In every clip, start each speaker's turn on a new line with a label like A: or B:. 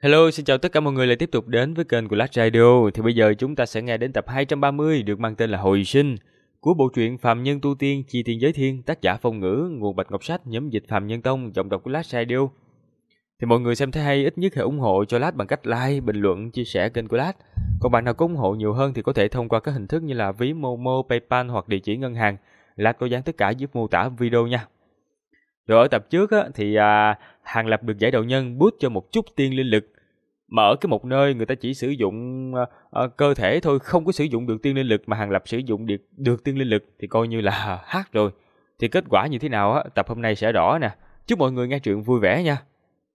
A: Hello, xin chào tất cả mọi người lại tiếp tục đến với kênh của Last Radio. Thì bây giờ chúng ta sẽ nghe đến tập 230 được mang tên là Hồi sinh của bộ truyện Phàm Nhân Tu Tiên Chi Thiên Giới Thiên, tác giả Phong Ngữ, nguồn Bạch Ngọc Sách, nhóm dịch Phàm Nhân Tông, giọng đọc của Last Radio. Thì mọi người xem thấy hay ít nhất hãy ủng hộ cho Last bằng cách like, bình luận, chia sẻ kênh của Last. Còn bạn nào có ủng hộ nhiều hơn thì có thể thông qua các hình thức như là ví Momo, PayPal hoặc địa chỉ ngân hàng. Last có dán tất cả dưới mô tả video nha. Rồi ở tập trước thì Hàng Lập được giải đạo nhân boost cho một chút tiên linh lực. Mà ở cái một nơi người ta chỉ sử dụng cơ thể thôi, không có sử dụng được tiên linh lực, mà Hàng Lập sử dụng được tiên linh lực thì coi như là hát rồi. Thì kết quả như thế nào tập hôm nay sẽ rõ nè. Chúc mọi người nghe truyện vui vẻ nha.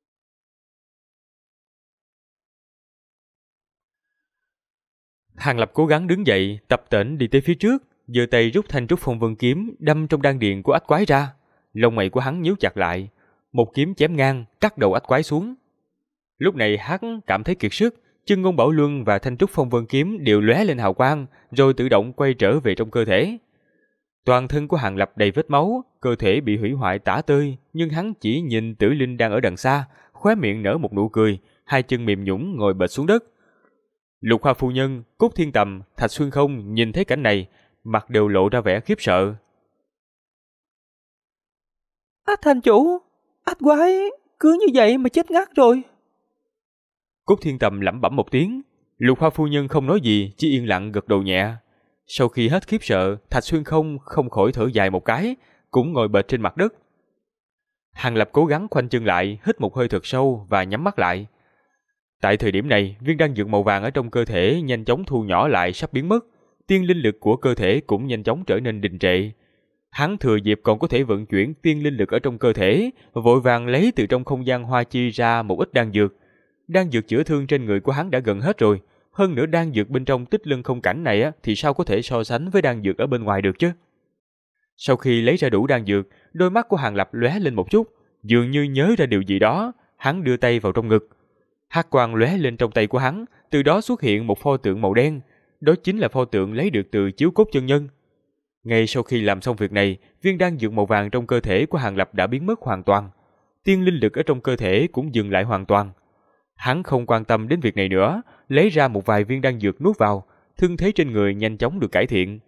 A: Hàng Lập cố gắng đứng dậy, tập tễnh đi tới phía trước, giơ tay rút thanh trúc phong vân kiếm đâm trong đan điền của ách quái ra. Lông mày của hắn nhíu chặt lại, một kiếm chém ngang cắt đầu ách quái xuống. Lúc này hắn cảm thấy kiệt sức, chân ngôn bảo luân và thanh trúc phong vân kiếm đều lóe lên hào quang, rồi tự động quay trở về trong cơ thể. Toàn thân của Hàng Lập đầy vết máu, cơ thể bị hủy hoại tả tơi, nhưng hắn chỉ nhìn Tử Linh đang ở đằng xa, khóe miệng nở một nụ cười, hai chân mềm nhũn ngồi bệt xuống đất. Lục Hoa phu nhân, Cốt Thiên Tầm, Thạch Xuyên Không nhìn thấy cảnh này, mặt đều lộ ra vẻ khiếp sợ.
B: Ách thành chủ, ách quái cứ như vậy mà chết ngắt rồi.
A: Cốt Thiên Tầm lẩm bẩm một tiếng, Lục Hoa phu nhân không nói gì, chỉ yên lặng gật đầu nhẹ. Sau khi hết khiếp sợ, Thạch Xuyên không khỏi thở dài một cái, cũng ngồi bệt trên mặt đất. Hàng Lập cố gắng khoanh chân lại, hít một hơi thật sâu và nhắm mắt lại. Tại thời điểm này, viên đan dược màu vàng ở trong cơ thể nhanh chóng thu nhỏ lại, sắp biến mất. Tiên linh lực của cơ thể cũng nhanh chóng trở nên đình trệ. Hắn thừa dịp còn có thể vận chuyển tiên linh lực ở trong cơ thể, vội vàng lấy từ trong không gian hoa chi ra một ít đan dược. Đan dược chữa thương trên người của hắn đã gần hết rồi, hơn nữa đan dược bên trong tích lân không cảnh này thì sao có thể so sánh với đan dược ở bên ngoài được chứ. Sau khi lấy ra đủ đan dược, đôi mắt của Hàng Lập lóe lên một chút, dường như nhớ ra điều gì đó, hắn đưa tay vào trong ngực. Hắc quang lóe lên trong tay của hắn, từ đó xuất hiện một pho tượng màu đen, đó chính là pho tượng lấy được từ chiếu cốt chân nhân. Ngay sau khi làm xong việc này, viên đan dược màu vàng trong cơ thể của Hàng Lập đã biến mất hoàn toàn. Tiên linh lực ở trong cơ thể cũng dừng lại hoàn toàn. Hắn không quan tâm đến việc này nữa, lấy ra một vài viên đan dược nuốt vào, thương thế trên người nhanh chóng được cải thiện.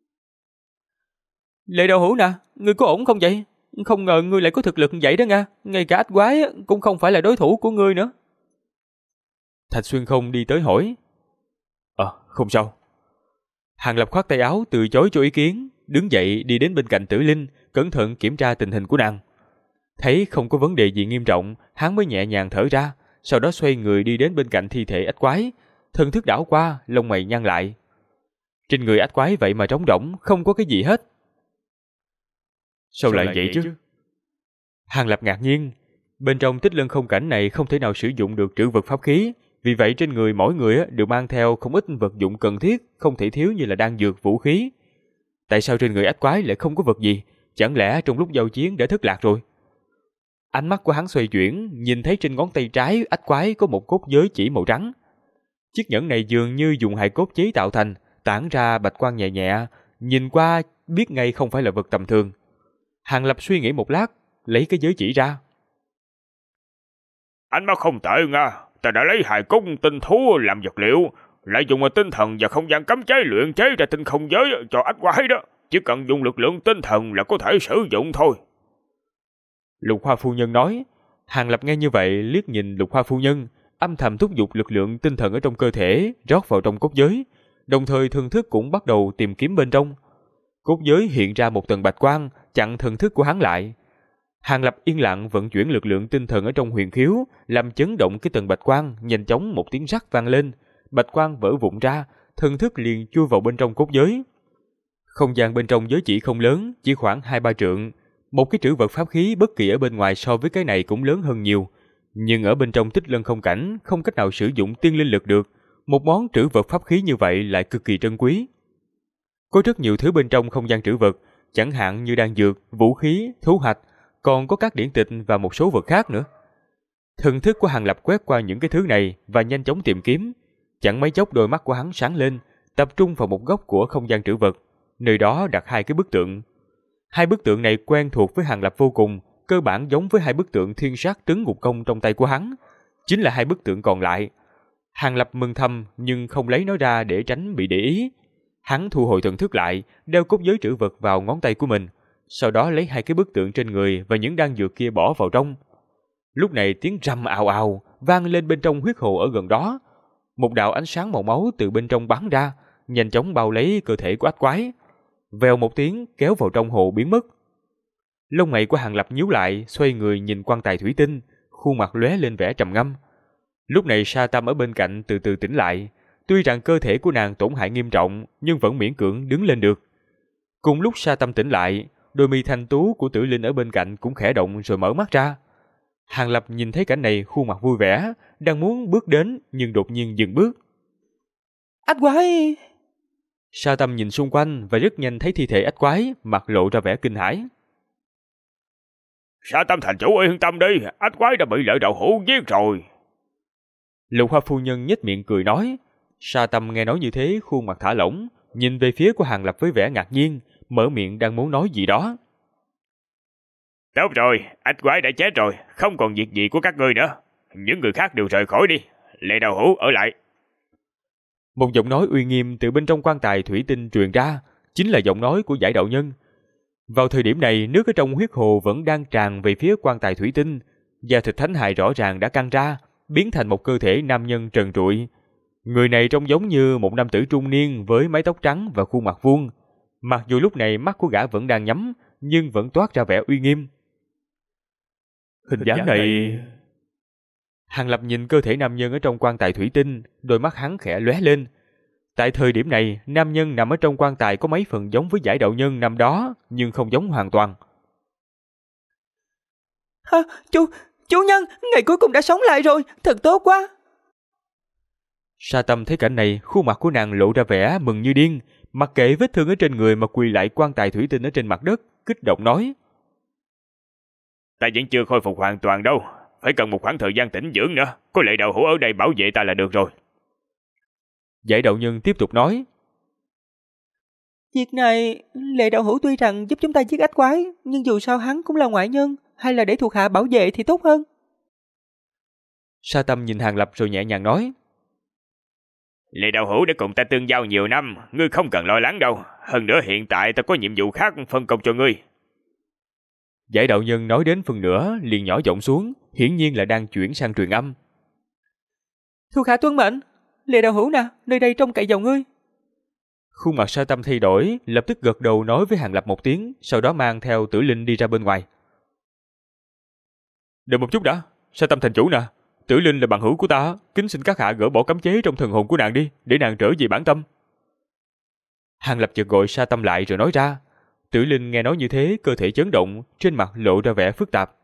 B: Lệ Đạo Hữu nè, ngươi có ổn không vậy? Không ngờ ngươi lại có thực lực vậy đó nha, ngay cả ách quái cũng không phải là đối thủ của ngươi nữa.
A: Thạch Xuyên Không đi tới hỏi. Không sao. Hàng Lập khoát tay áo từ chối cho ý kiến, đứng dậy đi đến bên cạnh Tử Linh, cẩn thận kiểm tra tình hình của nàng. Thấy không có vấn đề gì nghiêm trọng, hắn mới nhẹ nhàng thở ra, sau đó xoay người đi đến bên cạnh thi thể ách quái, thần thức đảo qua, lông mày nhăn lại. Trên người ách quái vậy mà trống rỗng, không có cái gì hết. Sao lại vậy chứ? Hàng Lập ngạc nhiên, bên trong tích lân không cảnh này không thể nào sử dụng được trữ vật pháp khí, vì vậy trên người mỗi người đều mang theo không ít vật dụng cần thiết, không thể thiếu như là đan dược, vũ khí. Tại sao trên người ách quái lại không có vật gì? Chẳng lẽ trong lúc giao chiến đã thất lạc rồi? Ánh mắt của hắn xoay chuyển, nhìn thấy trên ngón tay trái ách quái có một cốt giới chỉ màu trắng. Chiếc nhẫn này dường như dùng hài cốt chế tạo thành, tản ra bạch quang nhẹ nhẹ, nhìn qua biết ngay không phải là vật tầm thường. Hàng Lập suy nghĩ một lát, lấy cái giới chỉ ra.
C: Anh mà không tệ nha, ta đã lấy hài cốt tinh thú làm vật liệu, lại dùng tinh thần và không gian cấm chế luyện chế ra tinh không giới cho ách quái đó. Chỉ cần dùng lực lượng tinh thần là có thể sử dụng thôi.
A: Lục Hoa phu nhân nói. Hàng Lập nghe như vậy liếc nhìn Lục Hoa phu nhân, âm thầm thúc giục lực lượng tinh thần ở trong cơ thể rót vào trong cốt giới, đồng thời thần thức cũng bắt đầu tìm kiếm bên trong. Cốt giới hiện ra một tầng bạch quang chặn thần thức của hắn lại. Hàng Lập yên lặng vận chuyển lực lượng tinh thần ở trong huyền khiếu, làm chấn động cái tầng bạch quang, nhanh chóng một tiếng rắc vang lên, bạch quang vỡ vụn ra, thần thức liền chui vào bên trong cốt giới. Không gian bên trong giới chỉ không lớn, chỉ khoảng 2-3 trượng. Một cái trữ vật pháp khí bất kỳ ở bên ngoài so với cái này cũng lớn hơn nhiều, nhưng ở bên trong tích lân không cảnh không cách nào sử dụng tiên linh lực được. Một món trữ vật pháp khí như vậy lại cực kỳ trân quý. Có rất nhiều thứ bên trong không gian trữ vật, chẳng hạn như đan dược, vũ khí, thú hạch, còn có các điển tịch và một số vật khác nữa. Thần thức của Hàng Lập quét qua những cái thứ này và nhanh chóng tìm kiếm. Chẳng mấy chốc đôi mắt của hắn sáng lên, tập trung vào một góc của không gian trữ vật. Nơi đó đặt hai cái bức tượng. Hai bức tượng này quen thuộc với Hàng Lập vô cùng, cơ bản giống với hai bức tượng thiên sát trấn ngục công trong tay của hắn. chính là hai bức tượng còn lại. Hàng Lập mừng thầm nhưng không lấy nó ra để tránh bị để ý. Hắn thu hồi thần thức lại, đeo cốt giới trữ vật vào ngón tay của mình, sau đó lấy hai cái bức tượng trên người và những đan dược kia bỏ vào trong. Lúc này tiếng rầm ào ào vang lên bên trong huyết hồ ở gần đó. Một đạo ánh sáng màu máu từ bên trong bắn ra, nhanh chóng bao lấy cơ thể của ách quái. Vèo một tiếng kéo vào trong hồ biến mất. Lông mày của Hàng Lập nhíu lại, xoay người nhìn quan tài thủy tinh, khuôn mặt lóe lên vẻ trầm ngâm. Lúc này Sa Tâm ở bên cạnh từ từ tỉnh lại, tuy rằng cơ thể của nàng tổn hại nghiêm trọng nhưng vẫn miễn cưỡng đứng lên được. Cùng lúc Sa Tâm tỉnh lại, đôi mi thanh tú của Tử Linh ở bên cạnh cũng khẽ động rồi mở mắt ra. Hàng Lập nhìn thấy cảnh này, khuôn mặt vui vẻ, đang muốn bước đến nhưng đột nhiên dừng bước.
B: Ách quái!
A: Sa Tâm nhìn xung quanh và rất nhanh thấy thi thể ách quái, mặt lộ ra vẻ kinh hãi.
C: Sa Tâm thành chủ yên tâm đi, ách quái đã bị Lợi Đạo Hữu giết rồi.
A: Lục Hoa phu nhân nhếch miệng cười nói. Sa Tâm nghe nói như thế, khuôn mặt thả lỏng, nhìn về phía của Hàng Lập với vẻ ngạc nhiên, mở miệng đang muốn nói gì đó.
C: Tốt rồi, ách quái đã chết rồi, không còn việc gì của các ngươi nữa. Những người khác đều rời khỏi đi, Lệ Đạo Hữu ở lại.
A: Một giọng nói uy nghiêm từ bên trong quan tài thủy tinh truyền ra, chính là giọng nói của Giải Đạo Nhân. Vào thời điểm này, nước ở trong huyết hồ vẫn đang tràn về phía quan tài thủy tinh, da thịt thánh hài rõ ràng đã căng ra, biến thành một cơ thể nam nhân trần trụi. Người này trông giống như một nam tử trung niên với mái tóc trắng và khuôn mặt vuông. Mặc dù lúc này mắt của gã vẫn đang nhắm, nhưng vẫn toát ra vẻ uy nghiêm. Hình dáng này... Hàng Lập nhìn cơ thể nam nhân ở trong quan tài thủy tinh, đôi mắt hắn khẽ lóe lên. Tại thời điểm này, nam nhân nằm ở trong quan tài có mấy phần giống với Giải Đạo Nhân năm đó, nhưng không giống hoàn toàn.
B: Chủ nhân, ngày cuối cùng đã sống lại rồi, thật tốt quá.
A: Sa Tâm thấy cảnh này, khuôn mặt của nàng lộ ra vẻ mừng như điên, mặc kệ vết thương ở trên người mà quỳ lại quan tài thủy tinh ở trên mặt đất, kích động nói.
C: Ta vẫn chưa khôi phục hoàn toàn đâu, phải cần một khoảng thời gian tĩnh dưỡng nữa, có Lệ Đạo Hữu ở đây bảo vệ ta là được rồi.
A: Giải Đạo Nhân tiếp tục nói.
B: Việc này, Lệ Đạo Hữu tuy rằng giúp chúng ta giết ách quái, nhưng dù sao hắn cũng là ngoại nhân, hay là để thuộc hạ bảo vệ thì tốt hơn.
A: Sa Tâm nhìn Hàng Lập rồi nhẹ nhàng nói.
C: Lệ Đạo Hữu đã cùng ta tương giao nhiều năm, ngươi không cần lo lắng đâu. Hơn nữa hiện tại ta có nhiệm vụ khác phân công cho ngươi.
A: Giải Đạo Nhân nói đến phần nửa liền nhỏ giọng xuống, hiển nhiên là đang chuyển sang truyền âm.
B: Thuộc hạ tuân mệnh, Lệ Đạo Hữu nè, nơi đây trông cậy vào ngươi.
A: Khuôn mặt Sa Tâm thay đổi, lập tức gật đầu nói với Hàng Lập một tiếng, sau đó mang theo Tử Linh đi ra bên ngoài. Đợi một chút đã, Sa Tâm thành chủ nè, Tử Linh là bạn hữu của ta, kính xin các hạ gỡ bỏ cấm chế trong thần hồn của nàng đi, để nàng trở về bản tâm. Hàng Lập chợt gọi Sa Tâm lại rồi nói ra. Tử Linh nghe nói như thế, cơ thể chấn động, trên mặt lộ ra vẻ phức tạp.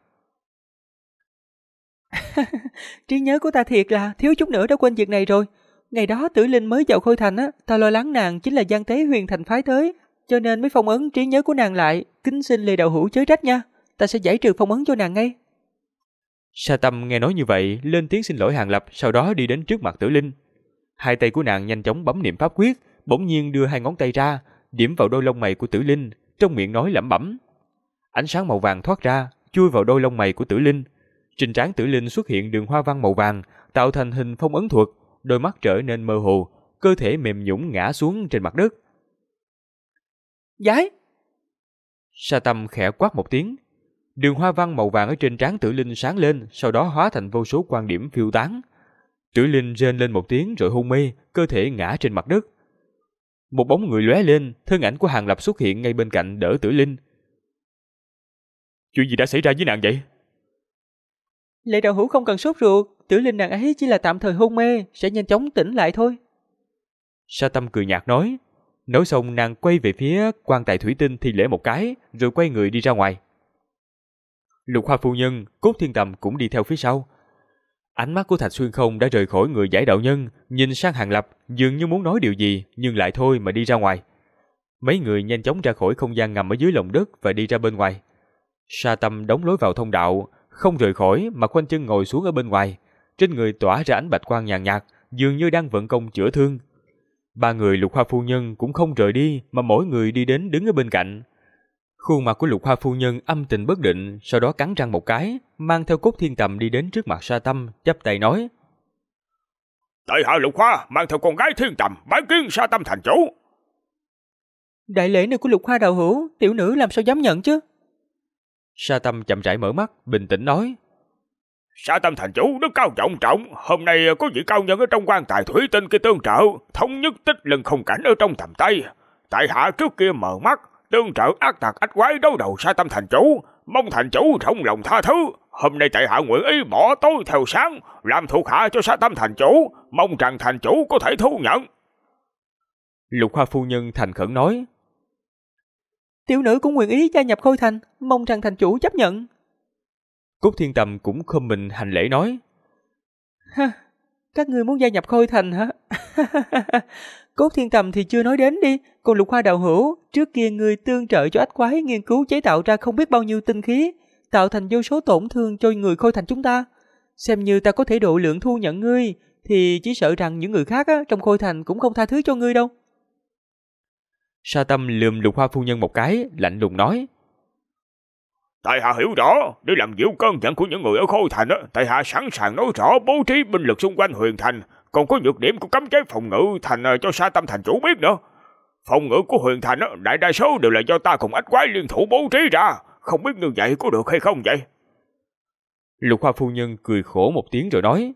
B: Trí nhớ của ta thiệt là thiếu chút nữa đã quên việc này rồi. Ngày đó Tử Linh mới vào Khôi Thành á, ta lo lắng nàng chính là gian tế Huyền Thành phái tới, cho nên mới phong ấn trí nhớ của nàng lại. Kính xin Lê Đạo Hữu chớ trách nha, ta sẽ giải trừ phong ấn cho nàng ngay.
A: Sa Tâm nghe nói như vậy, lên tiếng xin lỗi Hàng Lập, sau đó đi đến trước mặt Tử Linh. Hai tay của nàng nhanh chóng bấm niệm pháp quyết, bỗng nhiên đưa hai ngón tay ra, điểm vào đôi lông mày của Tử Linh, trong miệng nói lẩm bẩm. Ánh sáng màu vàng thoát ra, chui vào đôi lông mày của Tử Linh. Trên trán Tử Linh xuất hiện đường hoa văn màu vàng, tạo thành hình phong ấn thuật, đôi mắt trở nên mơ hồ, cơ thể mềm nhũn ngã xuống trên mặt đất.
B: Giải!
A: Sa Tâm khẽ quát một tiếng. Đường hoa văn màu vàng ở trên trán Tử Linh sáng lên, sau đó hóa thành vô số quan điểm phiêu tán. Tử Linh rên lên một tiếng rồi hôn mê, cơ thể ngã trên mặt đất. Một bóng người lóe lên, thân ảnh của Hàng Lập xuất hiện ngay bên cạnh đỡ Tử Linh. Chuyện gì đã xảy ra với nàng vậy?
B: Lệ Đạo Hữu không cần sốt ruột, Tử Linh nàng ấy chỉ là tạm thời hôn mê, sẽ nhanh chóng tỉnh lại thôi.
A: Sa Tâm cười nhạt nói. Nói xong nàng quay về phía quan tài thủy tinh thi lễ một cái, rồi quay người đi ra ngoài. Lục Hoa phu nhân, Cốt Thiên Tầm cũng đi theo phía sau. Ánh mắt của Thạch Xuyên Không đã rời khỏi người Giải Đạo Nhân, nhìn sang Hàng Lập, dường như muốn nói điều gì, nhưng lại thôi mà đi ra ngoài. Mấy người nhanh chóng ra khỏi không gian ngầm ở dưới lòng đất và đi ra bên ngoài. Sa Tâm đóng lối vào thông đạo, không rời khỏi mà khoanh chân ngồi xuống ở bên ngoài, trên người tỏa ra ánh bạch quang nhàn nhạt, dường như đang vận công chữa thương. Ba người Lục Hoa phu nhân cũng không rời đi, mà mỗi người đi đến đứng ở bên cạnh. Khuôn mặt của Lục Hoa phu nhân âm tình bất định, sau đó cắn răng một cái, mang theo Cốt Thiên Tầm đi đến trước mặt Sa Tâm, chắp tay nói:
C: Tại hạ Lục Hoa mang theo con gái Thiên Tầm bái kiến Sa Tâm thành chủ.
B: Đại lễ này của Lục Hoa đạo hữu, tiểu nữ làm sao dám nhận chứ?
A: Sa Tâm chậm rãi mở mắt, bình tĩnh nói:
C: Sa Tâm thành chủ đức cao vọng trọng, hôm nay có vị cao nhân ở trong quan tài thủy tinh kia tương trợ, thống nhất tích lần không cảnh ở trong tầm tay. Tại hạ trước kia mờ mắt, tương trợ ác tặc ách quái đấu đầu Sa Tâm thành chủ, mong thành chủ rộng lòng tha thứ. Hôm nay tại hạ nguyện ý bỏ tối theo sáng, làm thuộc hạ cho Sa Tâm thành chủ, mong rằng thành chủ có thể thu nhận.
A: Lục Hoa phu nhân thành khẩn nói:
B: Tiểu nữ cũng nguyện ý gia nhập Khôi Thành, mong rằng thành chủ chấp nhận.
A: Cốt Thiên Tầm cũng khom mình hành lễ nói:
B: Ha, các ngươi muốn gia nhập Khôi Thành hả? Cốt Thiên Tầm thì chưa nói đến đi, còn Lục Hoa đạo hữu, trước kia ngươi tương trợ cho ách quái nghiên cứu chế tạo ra không biết bao nhiêu tinh khí, tạo thành vô số tổn thương cho người Khôi Thành chúng ta. Xem như ta có thể độ lượng thu nhận ngươi, thì chỉ sợ rằng những người khác trong Khôi Thành cũng không tha thứ cho ngươi đâu.
A: Sa Tâm lườm Lục Hoa phu nhân một cái, lạnh lùng nói:
C: Tại hạ hiểu rõ, để làm dịu cơn giận của những người ở Khôi Thành, tại hạ sẵn sàng nói rõ bố trí binh lực xung quanh Huyền Thành, còn có nhược điểm của cấm chế phòng ngự thành cho Sa Tâm thành chủ biết nữa. Phòng ngự của Huyền Thành đại đa số đều là do ta cùng ách quái liên thủ bố trí ra, không biết như vậy có được hay không vậy?
A: Lục Hoa phu nhân cười khổ một tiếng rồi nói: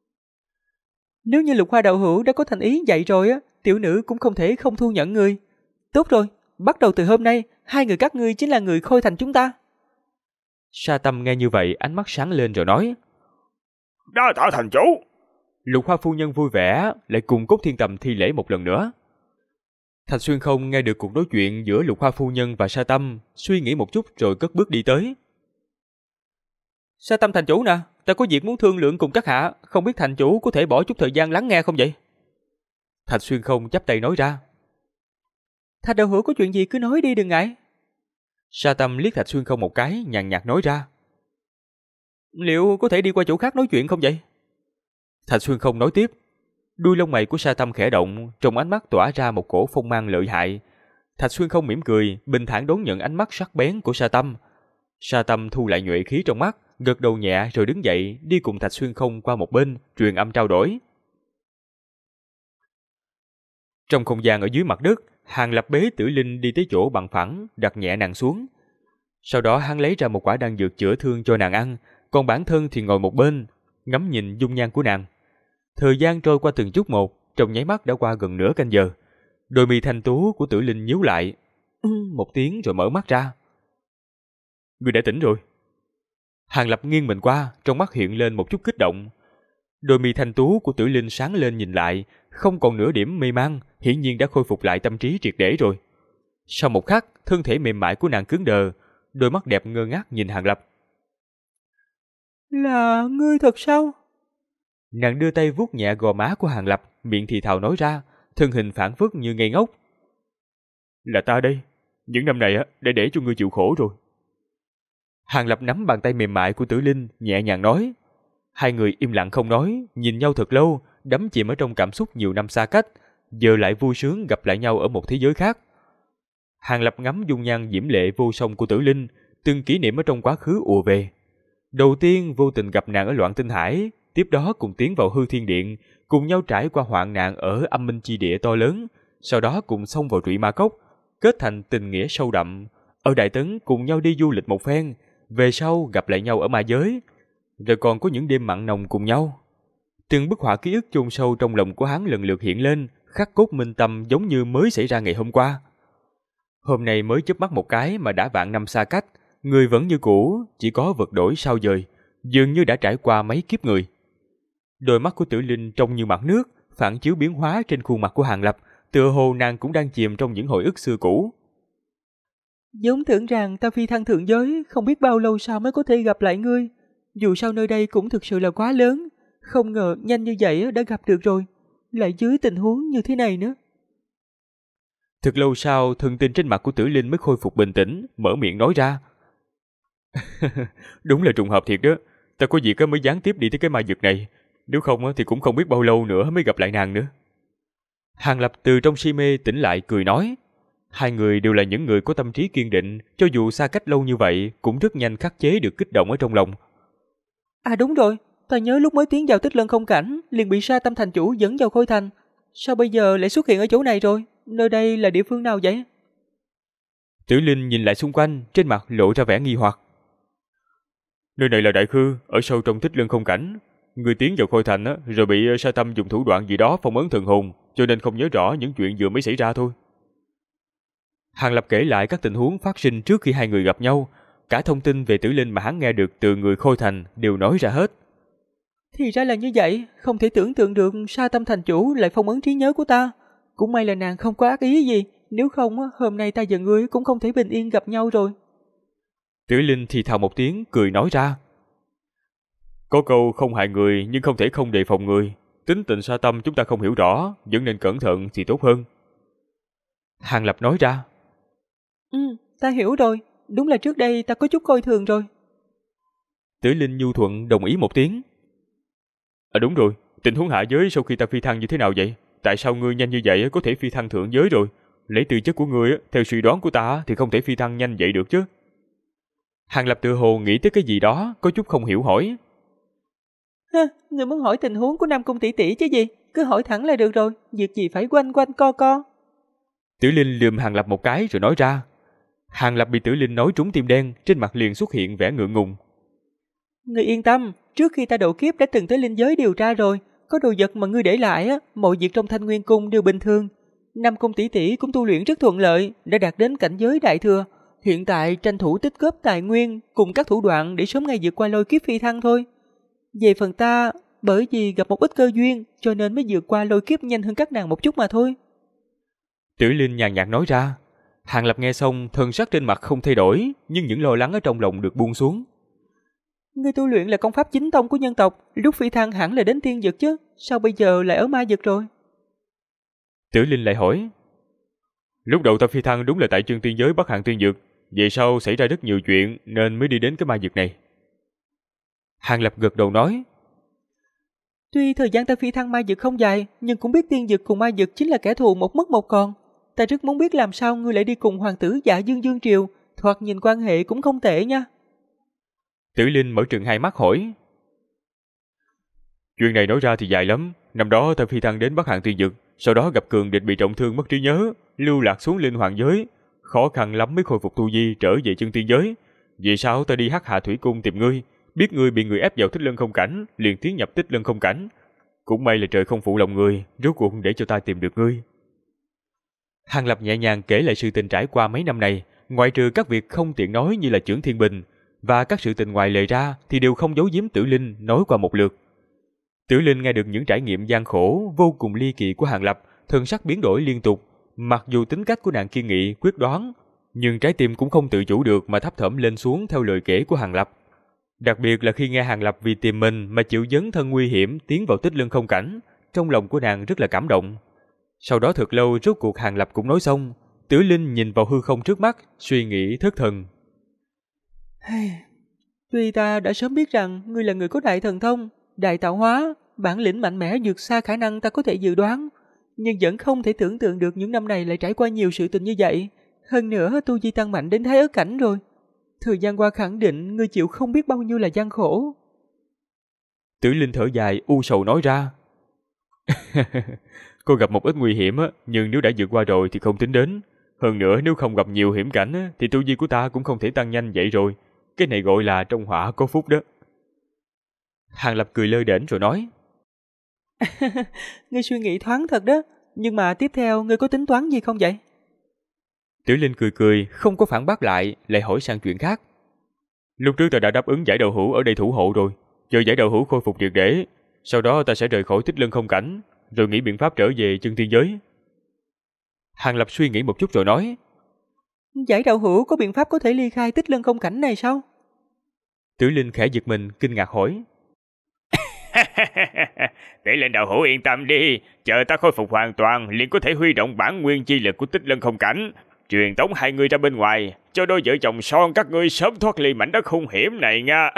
B: Nếu như Lục Hoa đạo hữu đã có thành ý vậy rồi tiểu nữ cũng không thể không thu nhận ngươi. Tốt rồi, bắt đầu từ hôm nay, hai người các ngươi chính là người Khôi Thành chúng ta.
A: Sa Tâm nghe như vậy, ánh mắt sáng lên rồi nói:
C: Đa tạ thành chủ.
A: Lục Hoa phu nhân vui vẻ, lại cùng Cốt Thiên Tầm thi lễ một lần nữa. Thạch Xuyên Không nghe được cuộc nói chuyện giữa Lục Hoa phu nhân và Sa Tâm, suy nghĩ một chút rồi cất bước đi tới.
B: Sa Tâm thành chủ nè, ta có việc muốn thương lượng cùng các hạ, không biết thành chủ có thể bỏ chút thời gian lắng nghe không vậy?
A: Thạch Xuyên Không chắp tay nói ra.
B: Thạch đạo hữu có chuyện gì cứ nói đi đừng ngại.
A: Sa Tâm liếc Thạch Xuyên Không một cái, nhàn nhạt nói ra.
B: Liệu có thể đi qua chỗ khác nói chuyện không vậy?
A: Thạch Xuyên Không nói tiếp. Đuôi lông mày của Sa Tâm khẽ động, trong ánh mắt tỏa ra một cổ phong mang lợi hại. Thạch Xuyên Không mỉm cười, bình thản đón nhận ánh mắt sắc bén của Sa Tâm. Sa Tâm thu lại nhuệ khí trong mắt, gật đầu nhẹ rồi đứng dậy, đi cùng Thạch Xuyên Không qua một bên, truyền âm trao đổi. Trong không gian ở dưới mặt đất, Hàng Lập bế Tử Linh đi tới chỗ bằng phẳng, đặt nhẹ nàng xuống. Sau đó hắn lấy ra một quả đan dược chữa thương cho nàng ăn, còn bản thân thì ngồi một bên, ngắm nhìn dung nhan của nàng. Thời gian trôi qua từng chút một, trong nháy mắt đã qua gần nửa canh giờ. Đôi mi thanh tú của Tử Linh nhíu lại, một tiếng rồi mở mắt ra. Người đã tỉnh rồi. Hàng Lập nghiêng mình qua, trong mắt hiện lên một chút kích động. Đôi mi thanh tú của Tử Linh sáng lên nhìn lại, không còn nửa điểm mê mang, hiển nhiên đã khôi phục lại tâm trí triệt để rồi. Sau một khắc, thân thể mềm mại của nàng cứng đờ, đôi mắt đẹp ngơ ngác nhìn Hàng Lập.
B: Là ngươi thật sao?
A: Nàng đưa tay vuốt nhẹ gò má của Hàng Lập, miệng thì thào nói ra, thân hình phảng phất như ngây ngốc. Là ta đây, những năm này đã để cho ngươi chịu khổ rồi. Hàng Lập nắm bàn tay mềm mại của Tử Linh, nhẹ nhàng nói. Hai người im lặng không nói, nhìn nhau thật lâu, đắm chìm ở trong cảm xúc nhiều năm xa cách, giờ lại vui sướng gặp lại nhau ở một thế giới khác. Hàng Lập ngắm dung nhan diễm lệ vô song của Tử Linh, từng kỷ niệm ở trong quá khứ ùa về. Đầu tiên vô tình gặp nàng ở Loạn Tinh Hải, tiếp đó cùng tiến vào Hư Thiên Điện, cùng nhau trải qua hoạn nạn ở Âm Minh Chi Địa to lớn, sau đó cùng xông vào Trụy Ma Cốc, kết thành tình nghĩa sâu đậm. Ở Đại Tấn cùng nhau đi du lịch một phen, về sau gặp lại nhau ở Ma Giới, rồi còn có những đêm mặn nồng cùng nhau. Từng bức họa ký ức chôn sâu trong lòng của hắn lần lượt hiện lên, khắc cốt minh tâm giống như mới xảy ra ngày hôm qua. Hôm nay mới chớp mắt một cái mà đã vạn năm xa cách, người vẫn như cũ, chỉ có vật đổi sao dời, dường như đã trải qua mấy kiếp người. Đôi mắt của Tử Linh trông như mặt nước, phản chiếu biến hóa trên khuôn mặt của Hàng Lập, tựa hồ nàng cũng đang chìm trong những hồi ức xưa cũ.
B: Giống tưởng rằng ta phi thăng thượng giới, không biết bao lâu sau mới có thể gặp lại ngươi. Dù sao nơi đây cũng thực sự là quá lớn, không ngờ nhanh như vậy đã gặp được rồi, lại dưới tình huống như thế này nữa.
A: Thật lâu sau, thần tình trên mặt của Tử Linh mới khôi phục bình tĩnh, mở miệng nói ra. Đúng là trùng hợp thiệt đó, ta có việc mới gián tiếp đi tới cái ma vực này, nếu không thì cũng không biết bao lâu nữa mới gặp lại nàng nữa. Hàng Lập từ trong si mê tỉnh lại cười nói. Hai người đều là những người có tâm trí kiên định, cho dù xa cách lâu như vậy cũng rất nhanh khắc chế được kích động ở trong lòng.
B: À đúng rồi, ta nhớ lúc mới tiến vào Tích Lân Không Cảnh liền bị Sa Tâm thành chủ dẫn vào Khôi Thành. Sao bây giờ lại xuất hiện ở chỗ này rồi? Nơi đây là địa phương nào vậy?
A: Tử Linh nhìn lại xung quanh, trên mặt lộ ra vẻ nghi hoặc. Nơi này là Đại Khư, ở sâu trong Tích Lân Không Cảnh. Người tiến vào Khôi Thành rồi bị Sa Tâm dùng thủ đoạn gì đó phong ấn thần hồn, cho nên không nhớ rõ những chuyện vừa mới xảy ra thôi. Hàng Lập kể lại các tình huống phát sinh trước khi hai người gặp nhau, cả thông tin về Tử Linh mà hắn nghe được từ người Khôi Thành đều nói ra hết.
B: Thì ra là như vậy, không thể tưởng tượng được Sa Tâm thành chủ lại phong ấn trí nhớ của ta. Cũng may là nàng không có ác ý gì, nếu không hôm nay ta và ngươi cũng không thể bình yên gặp nhau rồi.
A: Tử Linh thì thào một tiếng, cười nói ra. Có câu không hại người nhưng không thể không đề phòng người. Tính tình Sa Tâm chúng ta không hiểu rõ, vẫn nên cẩn thận thì tốt hơn. Hàng Lập nói ra.
B: Ta hiểu rồi, đúng là trước đây ta có chút coi thường rồi.
A: Tử Linh nhu thuận đồng ý một tiếng. Đúng rồi, tình huống hạ giới sau khi ta phi thăng như thế nào vậy? Tại sao ngươi nhanh như vậy có thể phi thăng thượng giới rồi? Lấy tư chất của ngươi, theo suy đoán của ta thì không thể phi thăng nhanh vậy được chứ. Hàng Lập tự hồ nghĩ tới cái gì đó, có chút không hiểu hỏi.
B: Ngươi muốn hỏi tình huống của Nam Cung tỷ tỷ chứ gì? Cứ hỏi thẳng là được rồi, việc gì phải quanh quanh co co.
A: Tử Linh lườm Hàng Lập một cái rồi nói ra. Hàng Lập bị Tử Linh nói trúng tim đen, trên mặt liền xuất hiện vẻ ngượng ngùng.
B: Ngươi yên tâm, trước khi ta độ kiếp đã từng tới linh giới điều tra rồi, có đồ vật mà ngươi để lại mọi việc trong Thanh Nguyên cung đều bình thường. Nam Cung tỷ tỷ cũng tu luyện rất thuận lợi, đã đạt đến cảnh giới đại thừa. Hiện tại tranh thủ tích góp tài nguyên cùng các thủ đoạn để sớm ngày vượt qua lôi kiếp phi thăng thôi. Về phần ta, bởi vì gặp một ít cơ duyên cho nên mới vượt qua lôi kiếp nhanh hơn các nàng một chút mà thôi.
A: Tử Linh nhàn nhạt nói ra. Hàng Lập nghe xong, thần sắc trên mặt không thay đổi, nhưng những lo lắng ở trong lòng được buông xuống.
B: Ngươi tu luyện là công pháp chính tông của nhân tộc, lúc phi thăng hẳn là đến tiên dực chứ, sao bây giờ lại ở ma dực rồi?
A: Tử Linh lại hỏi. Lúc đầu ta phi thăng đúng là tại Chân Tiên giới Bắc Hàn Tiên Dực, về sau xảy ra rất nhiều chuyện nên mới đi đến cái ma dực này. Hàng Lập gật đầu nói.
B: Tuy thời gian ta phi thăng ma dực không dài, nhưng cũng biết tiên dực cùng ma dực chính là kẻ thù một mất một còn. Ta rất muốn biết làm sao ngươi lại đi cùng hoàng tử Dạ Dương Dương Triều, thoạt nhìn quan hệ cũng không tệ nha.
A: Tử Linh mở trừng hai mắt hỏi. Chuyện này nói ra thì dài lắm. Năm đó ta phi thăng đến Bắc Hàn Tiên Dực, sau đó gặp cường địch bị trọng thương mất trí nhớ, lưu lạc xuống Linh Hoàng giới, khó khăn lắm mới khôi phục tu vi trở về Chân Tiên giới. Vì sao ta đi Hắc Hạ Thủy Cung tìm ngươi, biết ngươi bị người ép vào Tích Lân Không Cảnh, liền tiến nhập Tích Lân Không Cảnh. Cũng may là trời không phụ lòng người, rốt cuộc để cho ta tìm được ngươi. Hàng Lập nhẹ nhàng kể lại sự tình trải qua mấy năm này, ngoại trừ các việc không tiện nói như là Chưởng Thiên Bình và các sự tình ngoài lề ra thì đều không giấu giếm Tử Linh nói qua một lượt. Tử Linh nghe được những trải nghiệm gian khổ vô cùng ly kỳ của Hàng Lập, thần sắc biến đổi liên tục. Mặc dù tính cách của nàng kiên nghị quyết đoán, nhưng trái tim cũng không tự chủ được mà thấp thỏm lên xuống theo lời kể của Hàng Lập. Đặc biệt là khi nghe Hàng Lập vì tìm mình mà chịu dấn thân nguy hiểm tiến vào Tích Lân Không Cảnh, trong lòng của nàng rất là cảm động. Sau đó thật lâu rốt cuộc Hàng Lập cũng nói xong, Tử Linh nhìn vào hư không trước mắt, suy nghĩ thất thần.
B: Tuy ta đã sớm biết rằng ngươi là người có đại thần thông, đại tạo hóa, bản lĩnh mạnh mẽ vượt xa khả năng ta có thể dự đoán, nhưng vẫn không thể tưởng tượng được những năm này lại trải qua nhiều sự tình như vậy. Hơn nữa tu vi tăng mạnh đến Thái Ớt cảnh rồi. Thời gian qua khẳng định ngươi chịu không biết bao nhiêu là gian khổ.
A: Tử Linh thở dài u sầu nói ra. Cô gặp một ít nguy hiểm nhưng nếu đã vượt qua rồi thì không tính đến. Hơn nữa nếu không gặp nhiều hiểm cảnh thì tu vi của ta cũng không thể tăng nhanh vậy rồi. Cái này gọi là trong họa có phúc đó. Hàng Lập cười lơ đễnh rồi nói.
B: Ngươi suy nghĩ thoáng thật đó, nhưng mà tiếp theo ngươi có tính toán gì không vậy?
A: Tử Linh cười cười, không có phản bác lại, lại hỏi sang chuyện khác. Lúc trước ta đã đáp ứng giải đạo hữu ở đây thủ hộ rồi, chờ giải đạo hữu khôi phục triệt để, sau đó ta sẽ rời khỏi Tích Lân Không Cảnh, rồi nghĩ biện pháp trở về Chân Tiên giới. Hàng Lập suy nghĩ một chút rồi nói.
B: Giải đạo hữu có biện pháp có thể ly khai Tích Lân Không Cảnh này sao?
A: Tử Linh khẽ giật mình, kinh ngạc hỏi.
C: Để lên đạo hữu yên tâm đi, chờ ta khôi phục hoàn toàn liền có thể huy động bản nguyên chi lực của Tích Lân Không Cảnh, truyền tống hai người ra bên ngoài, cho đôi vợ chồng son các ngươi sớm thoát ly mảnh đất hung hiểm này nha.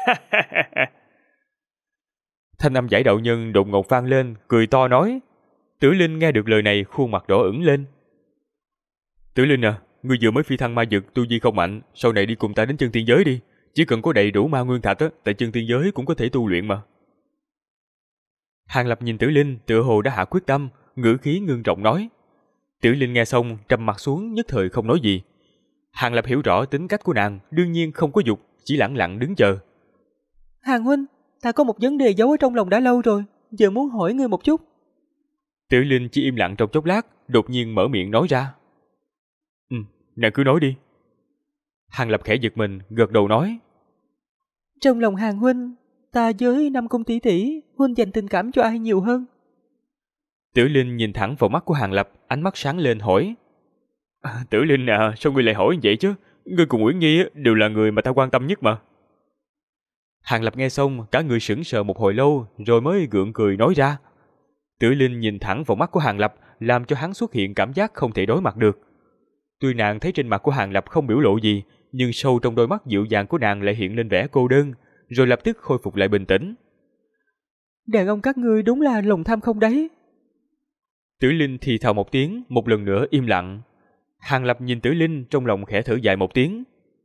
A: Thanh âm giải đạo nhân đột ngột vang lên, cười to nói. Tử Linh nghe được lời này khuôn mặt đỏ ửng lên. Tử Linh à, ngươi vừa mới phi thăng ma dực, tu vi không mạnh, sau này đi cùng ta đến chân tiên giới đi. Chỉ cần có đầy đủ ma nguyên thạch á, tại chân tiên giới cũng có thể tu luyện mà. Hàng Lập nhìn Tử Linh, tựa hồ đã hạ quyết tâm, ngữ khí ngưng trọng nói. Tử Linh nghe xong, trầm mặt xuống, nhất thời không nói gì. Hàng Lập hiểu rõ tính cách của nàng, đương nhiên không có dục, chỉ lẳng lặng đứng chờ.
B: Hàng huynh, ta có một vấn đề giấu ở trong lòng đã lâu rồi, giờ muốn hỏi ngươi một chút.
A: Tử Linh chỉ im lặng trong chốc lát, đột nhiên mở miệng nói ra. Nàng cứ nói đi. Hàng Lập khẽ giật mình, gật đầu nói.
B: Trong lòng Hàng huynh, ta với Nam Cung tỷ tỷ, huynh dành tình cảm cho ai nhiều hơn?
A: Tử Linh nhìn thẳng vào mắt của Hàng Lập, ánh mắt sáng lên hỏi. Tử Linh à, sao ngươi lại hỏi vậy chứ? Ngươi cùng Uyển Nhi đều là người mà ta quan tâm nhất mà. Hàng Lập nghe xong, cả người sững sờ một hồi lâu, rồi mới gượng cười nói ra. Tử Linh nhìn thẳng vào mắt của Hàng Lập, làm cho hắn xuất hiện cảm giác không thể đối mặt được. Tuy nàng thấy trên mặt của Hàng Lập không biểu lộ gì, nhưng sâu trong đôi mắt dịu dàng của nàng lại hiện lên vẻ cô đơn, rồi lập tức khôi phục lại bình tĩnh.
B: Đàn ông các ngươi đúng là lòng tham không đấy.
A: Tử Linh thì thào một tiếng, một lần nữa im lặng. Hàng Lập nhìn Tử Linh, trong lòng khẽ thở dài một tiếng.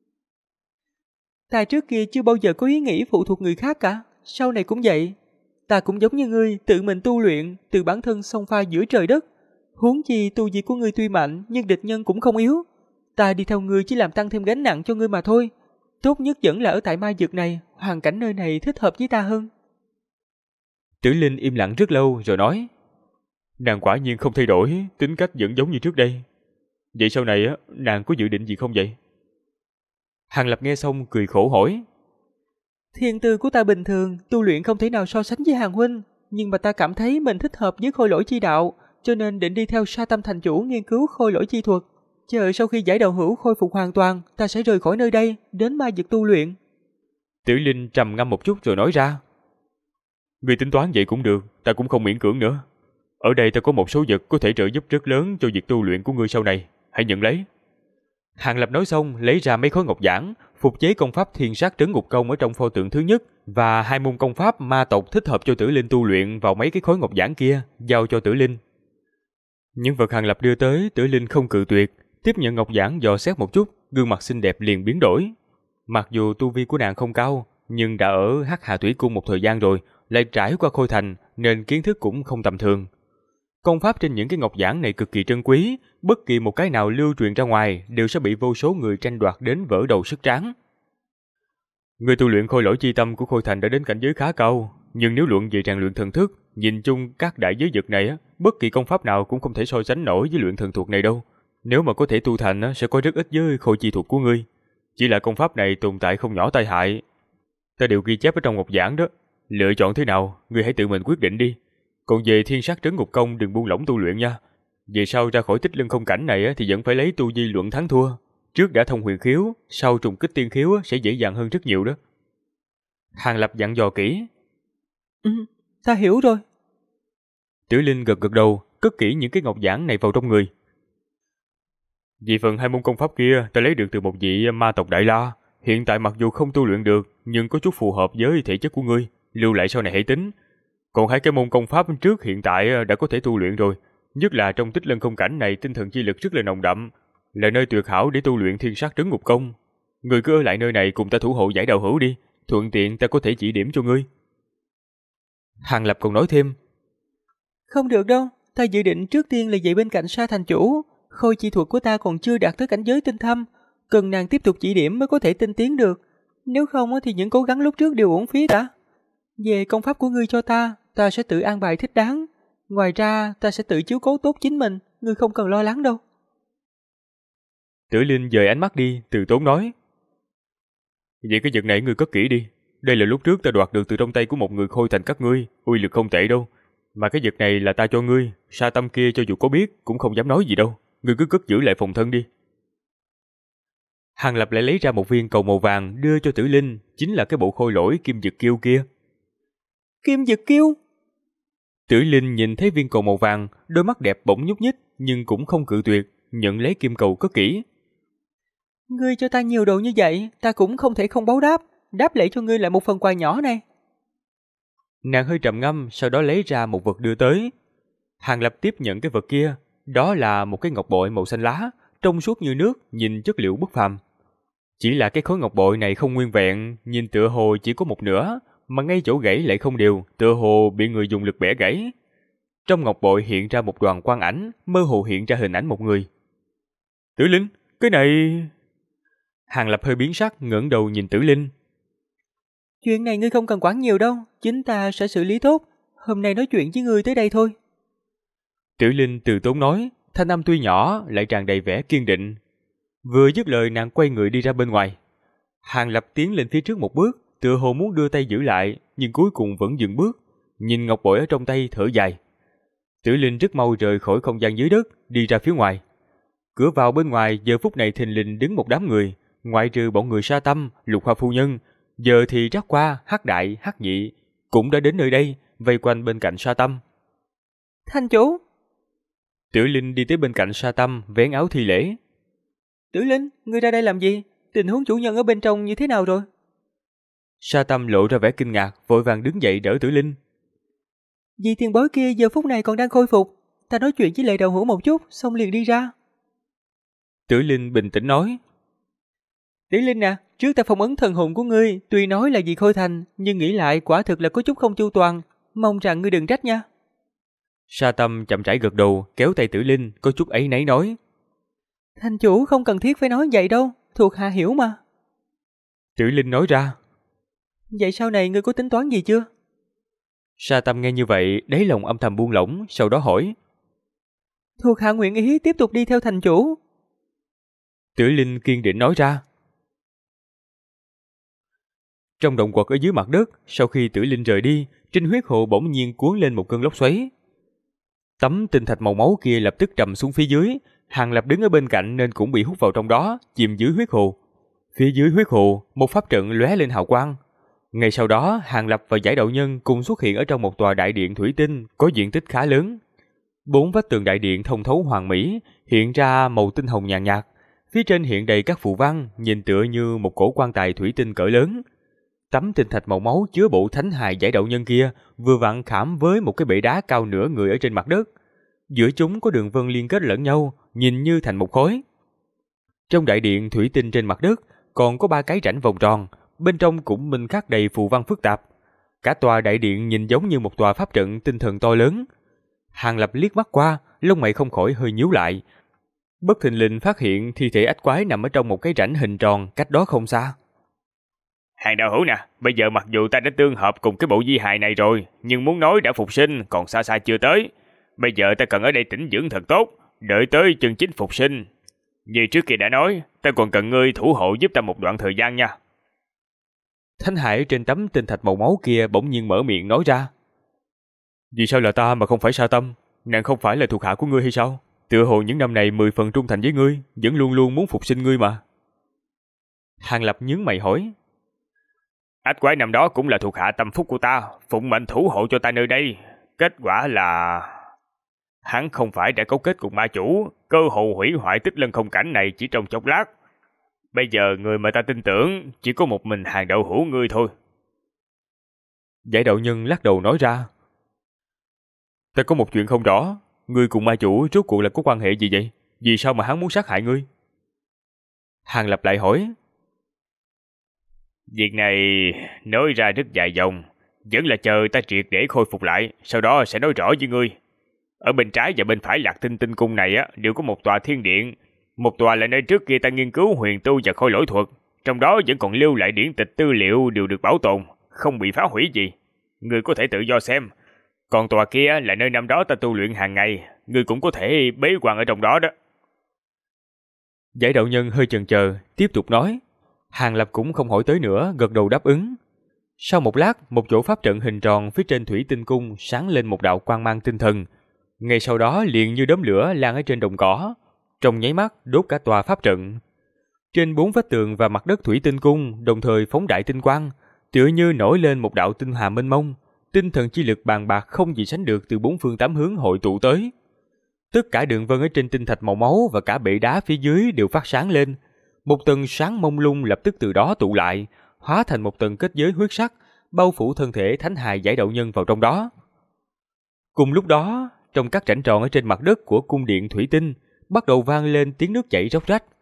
B: Ta trước kia chưa bao giờ có ý nghĩ phụ thuộc người khác cả, sau này cũng vậy. Ta cũng giống như ngươi, tự mình tu luyện, từ bản thân xông pha giữa trời đất. Huống chi tu vi của ngươi tuy mạnh, nhưng địch nhân cũng không yếu. Ta đi theo ngươi chỉ làm tăng thêm gánh nặng cho ngươi mà thôi. Tốt nhất vẫn là ở tại ma dược này, hoàn cảnh nơi này thích hợp với ta hơn.
A: Tử Linh im lặng rất lâu rồi nói. Nàng quả nhiên không thay đổi, tính cách vẫn giống như trước đây. Vậy sau này nàng có dự định gì không vậy? Hàng Lập nghe xong cười khổ hỏi.
B: Thiên tư của ta bình thường, tu luyện không thể nào so sánh với Hàng huynh, nhưng mà ta cảm thấy mình thích hợp với khôi lỗi chi đạo, cho nên định đi theo Sa Tâm thành chủ nghiên cứu khôi lỗi chi thuật. Chờ sau khi giải đạo hữu khôi phục hoàn toàn, ta sẽ rời khỏi nơi đây, đến ma dược tu luyện.
A: Tử Linh trầm ngâm một chút rồi nói ra. Người tính toán vậy cũng được, ta cũng không miễn cưỡng nữa. Ở đây ta có một số vật có thể trợ giúp rất lớn cho việc tu luyện của ngươi sau này, hãy nhận lấy. Hàng Lập nói xong, lấy ra mấy khối ngọc giản, phục chế công pháp Thiên Sát Trấn Ngục Công ở trong pho tượng thứ nhất và 2 môn công pháp ma tộc thích hợp cho Tử Linh tu luyện vào mấy cái khối ngọc giản kia, giao cho Tử Linh. Những vật Hàng Lập đưa tới, Tử Linh không cự tuyệt, tiếp nhận ngọc giản dò xét một chút, gương mặt xinh đẹp liền biến đổi. Mặc dù tu vi của nàng không cao, nhưng đã ở Hắc Hà Thủy Cung một thời gian rồi, lại trải qua Khôi Thành nên kiến thức cũng không tầm thường. Công pháp trên những cái ngọc giản này cực kỳ trân quý, bất kỳ một cái nào lưu truyền ra ngoài đều sẽ bị vô số người tranh đoạt đến vỡ đầu sức tráng. Người tu luyện khôi lỗi chi tâm của Khôi Thành đã đến cảnh giới khá cao, nhưng nếu luận về rèn luyện thần thức, nhìn chung các đại giới vực này bất kỳ công pháp nào cũng không thể so sánh nổi với luyện thần thuật này đâu. Nếu mà có thể tu thành sẽ có rất ít với khôi chi thuật của ngươi. Chỉ là công pháp này tồn tại không nhỏ tai hại. Ta đều ghi chép ở trong ngọc giản đó. Lựa chọn thế nào, ngươi hãy tự mình quyết định đi. Còn về Thiên Sát Trấn Ngục Công đừng buông lỏng tu luyện nha. Về sau ra khỏi Tích Lân Không cảnh này thì vẫn phải lấy tu vi luận thắng thua. Trước đã thông huyền khiếu, sau trùng kích tiên khiếu sẽ dễ dàng hơn rất nhiều đó. Hàng Lập dặn dò kỹ.
B: Ta hiểu rồi.
A: Tử Linh gật gật đầu, cất kỹ những cái ngọc giản này vào trong người. Vì phần 2 môn công pháp kia ta lấy được từ một vị ma tộc Đại La. Hiện tại mặc dù không tu luyện được, nhưng có chút phù hợp với thể chất của ngươi, lưu lại sau này hãy tính. Còn 2 cái môn công pháp trước hiện tại đã có thể tu luyện rồi, nhất là trong Tích Lân Không cảnh này tinh thần chi lực rất là nồng đậm, là nơi tuyệt hảo để tu luyện Thiên Sát Trấn Ngục Công. Ngươi cứ ở lại nơi này cùng ta thủ hộ giải đạo hữu đi, thuận tiện ta có thể chỉ điểm cho ngươi. Hàng Lập còn nói thêm.
B: Không được đâu, ta dự định trước tiên là dạy bên cạnh Sa thành chủ. Khôi chi thuật của ta còn chưa đạt tới cảnh giới tinh thâm, cần nàng tiếp tục chỉ điểm mới có thể tinh tiến được. Nếu không thì những cố gắng lúc trước đều uổng phí cả. Về công pháp của ngươi cho ta sẽ tự an bài thích đáng. Ngoài ra ta sẽ tự chiếu cố tốt chính mình, ngươi không cần lo lắng đâu.
A: Tử Linh dời ánh mắt đi, từ tốn nói. Vậy cái vật này ngươi cất kỹ đi. Đây là lúc trước ta đoạt được từ trong tay của một người Khôi Thành các ngươi, uy lực không tệ đâu. Mà cái vật này là ta cho ngươi, Sa Tâm kia cho dù có biết cũng không dám nói gì đâu. Ngươi cứ cất giữ lại phòng thân đi. Hàng Lập lại lấy ra một viên cầu màu vàng đưa cho Tử Linh, chính là cái bộ khôi lỗi Kim Dực Kiêu kia.
B: Kim Dực Kiêu?
A: Tử Linh nhìn thấy viên cầu màu vàng, đôi mắt đẹp bỗng nhúc nhích, nhưng cũng không cự tuyệt, nhận lấy kim cầu cất kỹ.
B: Ngươi cho ta nhiều đồ như vậy, ta cũng không thể không báo đáp. Đáp lễ cho ngươi lại một phần quà nhỏ này.
A: Nàng hơi trầm ngâm, sau đó lấy ra một vật đưa tới. Hàng Lập tiếp nhận cái vật kia, đó là một cái ngọc bội màu xanh lá, trong suốt như nước, nhìn chất liệu bất phàm. Chỉ là cái khối ngọc bội này không nguyên vẹn, nhìn tựa hồ chỉ có một nửa, mà ngay chỗ gãy lại không đều, tựa hồ bị người dùng lực bẻ gãy. Trong ngọc bội hiện ra một đoàn quang ảnh, mơ hồ hiện ra hình ảnh một người. Tử Linh, cái này... Hàng Lập hơi biến sắc, ngẩng đầu nhìn Tử Linh.
B: Chuyện này ngươi không cần quản nhiều đâu, chính ta sẽ xử lý tốt. Hôm nay nói chuyện với ngươi tới đây thôi.
A: Tử Linh từ tốn nói, thanh âm tuy nhỏ lại tràn đầy vẻ kiên định. Vừa dứt lời nàng quay người đi ra bên ngoài. Hàng Lập tiến lên phía trước một bước, tựa hồ muốn đưa tay giữ lại, nhưng cuối cùng vẫn dừng bước, nhìn ngọc bội ở trong tay thở dài. Tử Linh rất mau rời khỏi không gian dưới đất, đi ra phía ngoài. Cửa vào bên ngoài giờ phút này thình lình đứng một đám người, ngoại trừ bọn người Sa Tâm, Lục Hoa phu nhân, giờ thì Trác Qua, Hắc Đại, Hắc Nhị cũng đã đến nơi đây, vây quanh bên cạnh Sa Tâm.
B: Thanh chủ!
A: Tử Linh đi tới bên cạnh Sa Tâm, vén áo thi lễ.
B: Tử Linh, ngươi ra đây làm gì? Tình huống chủ nhân ở bên trong như thế nào rồi?
A: Sa Tâm lộ ra vẻ kinh ngạc, vội vàng đứng dậy đỡ Tử Linh.
B: Vì tiền bối kia giờ phút này còn đang khôi phục. Ta nói chuyện với Lệ Đầu Hữu một chút, xong liền đi ra.
A: Tử Linh bình tĩnh nói.
B: Tử Linh à, trước ta phong ấn thần hồn của ngươi, tuy nói là vì Khôi Thành, nhưng nghĩ lại quả thực là có chút không chu toàn. Mong rằng ngươi đừng trách nha.
A: Sa Tâm chậm rãi gật đầu, kéo tay Tử Linh, có chút áy náy nói.
B: Thành chủ không cần thiết phải nói vậy đâu, thuộc hạ hiểu mà.
A: Tử Linh nói ra.
B: Vậy sau này ngươi có tính toán gì chưa?
A: Sa Tâm nghe như vậy, đáy lòng âm thầm buông lỏng, sau đó hỏi.
B: Thuộc hạ nguyện ý tiếp tục đi theo thành chủ.
A: Tử Linh kiên định nói ra. Trong động quật ở dưới mặt đất, sau khi Tử Linh rời đi, trên huyết hồ bỗng nhiên cuốn lên một cơn lốc xoáy. Tấm tinh thạch màu máu kia lập tức trầm xuống phía dưới, Hàng Lập đứng ở bên cạnh nên cũng bị hút vào trong đó, chìm dưới huyết hồ. Phía dưới huyết hồ, một pháp trận lóe lên hào quang. Ngay sau đó, Hàng Lập và Giải Đạo Nhân cùng xuất hiện ở trong một tòa đại điện thủy tinh có diện tích khá lớn. 4 vách tường đại điện thông thấu hoàn mỹ, hiện ra màu tinh hồng nhàn nhạt. Phía trên hiện đầy các phù văn, nhìn tựa như một cổ quan tài thủy tinh cỡ lớn. Tấm tinh thạch màu máu chứa bộ thánh hài Giải Đạo Nhân kia vừa vặn khảm với một cái bệ đá cao nửa người ở trên mặt đất. Giữa chúng có đường vân liên kết lẫn nhau, nhìn như thành một khối. Trong đại điện thủy tinh trên mặt đất còn có 3 cái rãnh vòng tròn, bên trong cũng minh khắc đầy phù văn phức tạp. Cả tòa đại điện nhìn giống như một tòa pháp trận tinh thần to lớn. Hàng Lập liếc mắt qua, lông mày không khỏi hơi nhíu lại. Bất thình lình phát hiện thi thể ách quái nằm ở trong một cái rãnh hình tròn cách đó không xa.
C: Hàng đạo hữu nè, bây giờ mặc dù ta đã tương hợp cùng cái bộ di hài này rồi, nhưng muốn nói đã phục sinh còn xa xa chưa tới. Bây giờ ta cần ở đây tĩnh dưỡng thật tốt, đợi tới chân chính phục sinh. Như trước kia đã nói, ta còn cần ngươi thủ hộ giúp ta một đoạn thời gian nha.
A: Thánh hải trên tấm tinh thạch màu máu kia bỗng nhiên mở miệng nói ra. Vì sao là ta mà không phải Sa Tâm? Nàng không phải là thuộc hạ của ngươi hay sao? Tựa hồ những năm này 10 phần trung thành với ngươi, vẫn luôn luôn muốn phục sinh ngươi mà. Hàng Lập nhướng mày hỏi.
C: Ách quái năm đó cũng là thuộc hạ tâm phúc của ta, phụng mệnh thủ hộ cho ta nơi đây. Kết quả là... hắn không phải đã cấu kết cùng ma chủ, cơ hồ hủy hoại Tích Lân không cảnh này chỉ trong chốc lát. Bây giờ người mà ta tin tưởng chỉ có một mình Hàng đạo hữu ngươi thôi.
A: Giải Đạo Nhân lắc đầu nói ra. Ta có một chuyện không rõ, ngươi cùng ma chủ rốt cuộc là có quan hệ gì vậy? Vì sao mà hắn muốn sát hại ngươi? Hàng Lập lại hỏi.
C: Việc này nói ra rất dài dòng, vẫn là chờ ta triệt để khôi phục lại, sau đó sẽ nói rõ với ngươi. Ở bên trái và bên phải Lạc Tinh Tinh cung này đều có một tòa thiên điện, một tòa là nơi trước kia ta nghiên cứu huyền tu và khôi lỗi thuật, trong đó vẫn còn lưu lại điển tịch tư liệu đều được bảo tồn, không bị phá hủy gì. Ngươi có thể tự do xem. Còn tòa kia là nơi năm đó ta tu luyện hàng ngày, ngươi cũng có thể bế quan ở trong đó đó.
A: Giải Đạo Nhân hơi chần chờ, tiếp tục nói. Hàng Lập cũng không hỏi tới nữa, gật đầu đáp ứng. Sau một lát, một chỗ pháp trận hình tròn phía trên thủy tinh cung sáng lên một đạo quang mang tinh thần. Ngay sau đó liền như đốm lửa lan ở trên đồng cỏ, trong nháy mắt đốt cả tòa pháp trận. Trên 4 vách tường và mặt đất thủy tinh cung đồng thời phóng đại tinh quang, tựa như nổi lên một đạo tinh hà mênh mông, tinh thần chi lực bàn bạc không gì sánh được từ 4 phương 8 hướng hội tụ tới. Tất cả đường vân ở trên tinh thạch màu máu và cả bệ đá phía dưới đều phát sáng lên. Một tầng sáng mông lung lập tức từ đó tụ lại, hóa thành một tầng kết giới huyết sắc, bao phủ thân thể thánh hài Giải Đạo Nhân vào trong đó. Cùng lúc đó, trong các rãnh tròn ở trên mặt đất của cung điện thủy tinh, bắt đầu vang lên tiếng nước chảy róc rách.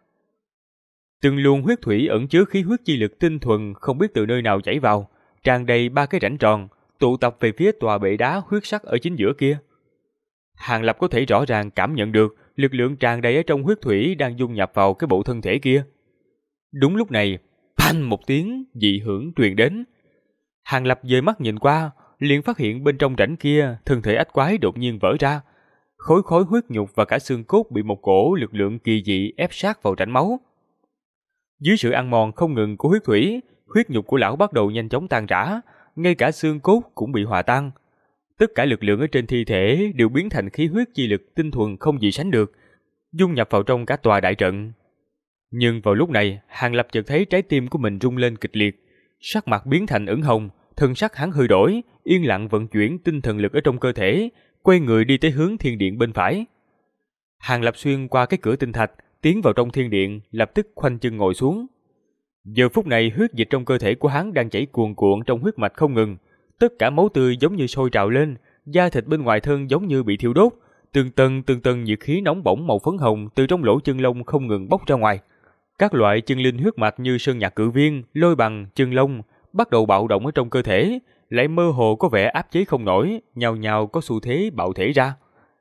A: Từng luồng huyết thủy ẩn chứa khí huyết chi lực tinh thuần không biết từ nơi nào chảy vào, tràn đầy 3 cái rãnh tròn, tụ tập về phía tòa bệ đá huyết sắc ở chính giữa kia. Hàng Lập có thể rõ ràng cảm nhận được lực lượng tràn đầy ở trong huyết thủy đang dung nhập vào cái bộ thân thể kia. Đúng lúc này, phanh một tiếng dị hưởng truyền đến. Hàng Lập dời mắt nhìn qua, liền phát hiện bên trong rãnh kia, thân thể ách quái đột nhiên vỡ ra. Khối khối huyết nhục và cả xương cốt bị một cổ lực lượng kỳ dị ép sát vào rãnh máu. Dưới sự ăn mòn không ngừng của huyết thủy, huyết nhục của lão bắt đầu nhanh chóng tan rã, ngay cả xương cốt cũng bị hòa tan. Tất cả lực lượng ở trên thi thể đều biến thành khí huyết chi lực tinh thuần không gì sánh được, dung nhập vào trong cả tòa đại trận. Nhưng vào lúc này, Hàng Lập chợt thấy trái tim của mình rung lên kịch liệt, sắc mặt biến thành ửng hồng, thân sắc hắn hơi đổi, yên lặng vận chuyển tinh thần lực ở trong cơ thể, quay người đi tới hướng thiên điện bên phải. Hàng Lập xuyên qua cái cửa tinh thạch, tiến vào trong thiên điện, lập tức khoanh chân ngồi xuống. Giờ phút này huyết dịch trong cơ thể của hắn đang chảy cuồn cuộn trong huyết mạch không ngừng, tất cả máu tươi giống như sôi trào lên, da thịt bên ngoài thân giống như bị thiêu đốt, từng tầng nhiệt khí nóng bỏng màu phấn hồng từ trong lỗ chân lông không ngừng bốc ra ngoài. Các loại chân linh huyết mạch như sơn nhạc cự viên, lôi bằng, chân lông bắt đầu bạo động ở trong cơ thể, lại mơ hồ có vẻ áp chế không nổi, nhào nhào có xu thế bạo thể ra.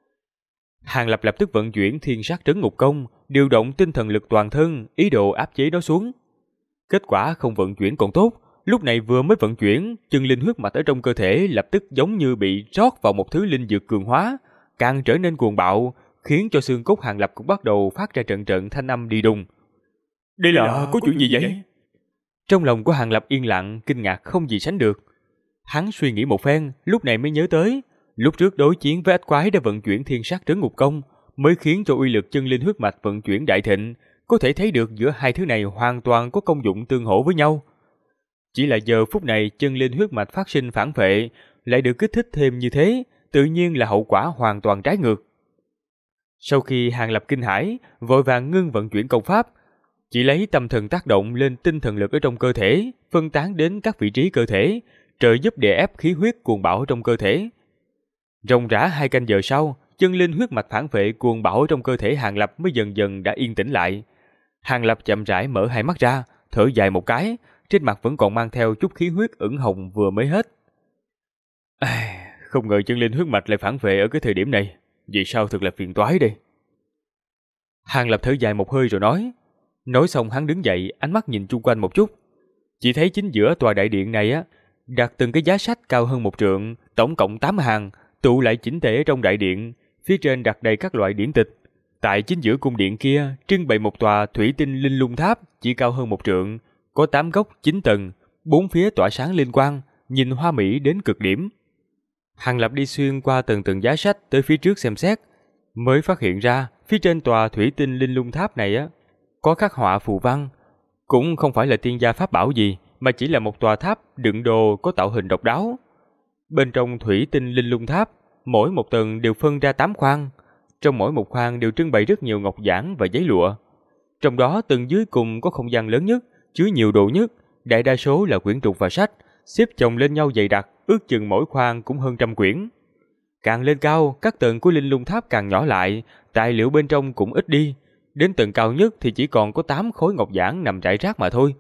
A: Hàng Lập lập tức vận chuyển thiên sát trấn ngục công, điều động tinh thần lực toàn thân, ý đồ áp chế nó xuống. Kết quả không vận chuyển còn tốt, lúc này vừa mới vận chuyển, chân linh huyết mạch ở trong cơ thể lập tức giống như bị rót vào một thứ linh dược cường hóa, càng trở nên cuồng bạo, khiến cho xương cốt Hàng Lập cũng bắt đầu phát ra trận trận thanh âm đi đùng. Đây là có chuyện gì vậy? Trong lòng của Hàng Lập yên lặng, kinh ngạc không gì sánh được. Hắn suy nghĩ một phen, lúc này mới nhớ tới, lúc trước đối chiến với ách quái đã vận chuyển thiên sát trấn ngục công, mới khiến cho uy lực chân linh huyết mạch vận chuyển đại thịnh, có thể thấy được giữa hai thứ này hoàn toàn có công dụng tương hỗ với nhau. Chỉ là giờ phút này chân linh huyết mạch phát sinh phản vệ, lại được kích thích thêm như thế, tự nhiên là hậu quả hoàn toàn trái ngược. Sau khi Hàng Lập kinh hãi, vội vàng ngưng vận chuyển công pháp, chỉ lấy tâm thần tác động lên tinh thần lực ở trong cơ thể, phân tán đến các vị trí cơ thể, trợ giúp đè ép khí huyết cuồng bạo trong cơ thể. Ròng rã 2 canh giờ sau, chân linh huyết mạch phản vệ cuồng bạo trong cơ thể Hàng Lập mới dần dần đã yên tĩnh lại. Hàng Lập chậm rãi mở hai mắt ra, thở dài một cái, trên mặt vẫn còn mang theo chút khí huyết ửng hồng vừa mới hết. Không ngờ chân linh huyết mạch lại phản vệ ở cái thời điểm này, vì sao thật là phiền toái đây. Hàng Lập thở dài một hơi rồi nói xong hắn đứng dậy, ánh mắt nhìn chung quanh một chút. Chỉ thấy chính giữa tòa đại điện này đặt từng cái giá sách cao hơn 1 trượng, tổng cộng 8 hàng, tụ lại chỉnh tề trong đại điện, phía trên đặt đầy các loại điển tịch. Tại chính giữa cung điện kia, trưng bày một tòa thủy tinh linh lung tháp chỉ cao hơn 1 trượng, có 8 góc 9 tầng, 4 phía tỏa sáng linh quang, nhìn hoa mỹ đến cực điểm. Hàng Lập đi xuyên qua từng giá sách tới phía trước xem xét, mới phát hiện ra phía trên tòa thủy tinh linh lung tháp này có khắc họa phù văn, cũng không phải là tiên gia pháp bảo gì, mà chỉ là một tòa tháp đựng đồ có tạo hình độc đáo. Bên trong thủy tinh linh lung tháp, mỗi một tầng đều phân ra 8 khoang, trong mỗi một khoang đều trưng bày rất nhiều ngọc giản và giấy lụa. Trong đó tầng dưới cùng có không gian lớn nhất, chứa nhiều đồ nhất, đại đa số là quyển trục và sách, xếp chồng lên nhau dày đặc, ước chừng mỗi khoang cũng hơn 100 quyển. Càng lên cao, các tầng của linh lung tháp càng nhỏ lại, tài liệu bên trong cũng ít đi. Đến tầng cao nhất thì chỉ còn có 8 khối ngọc giản nằm rải rác mà thôi.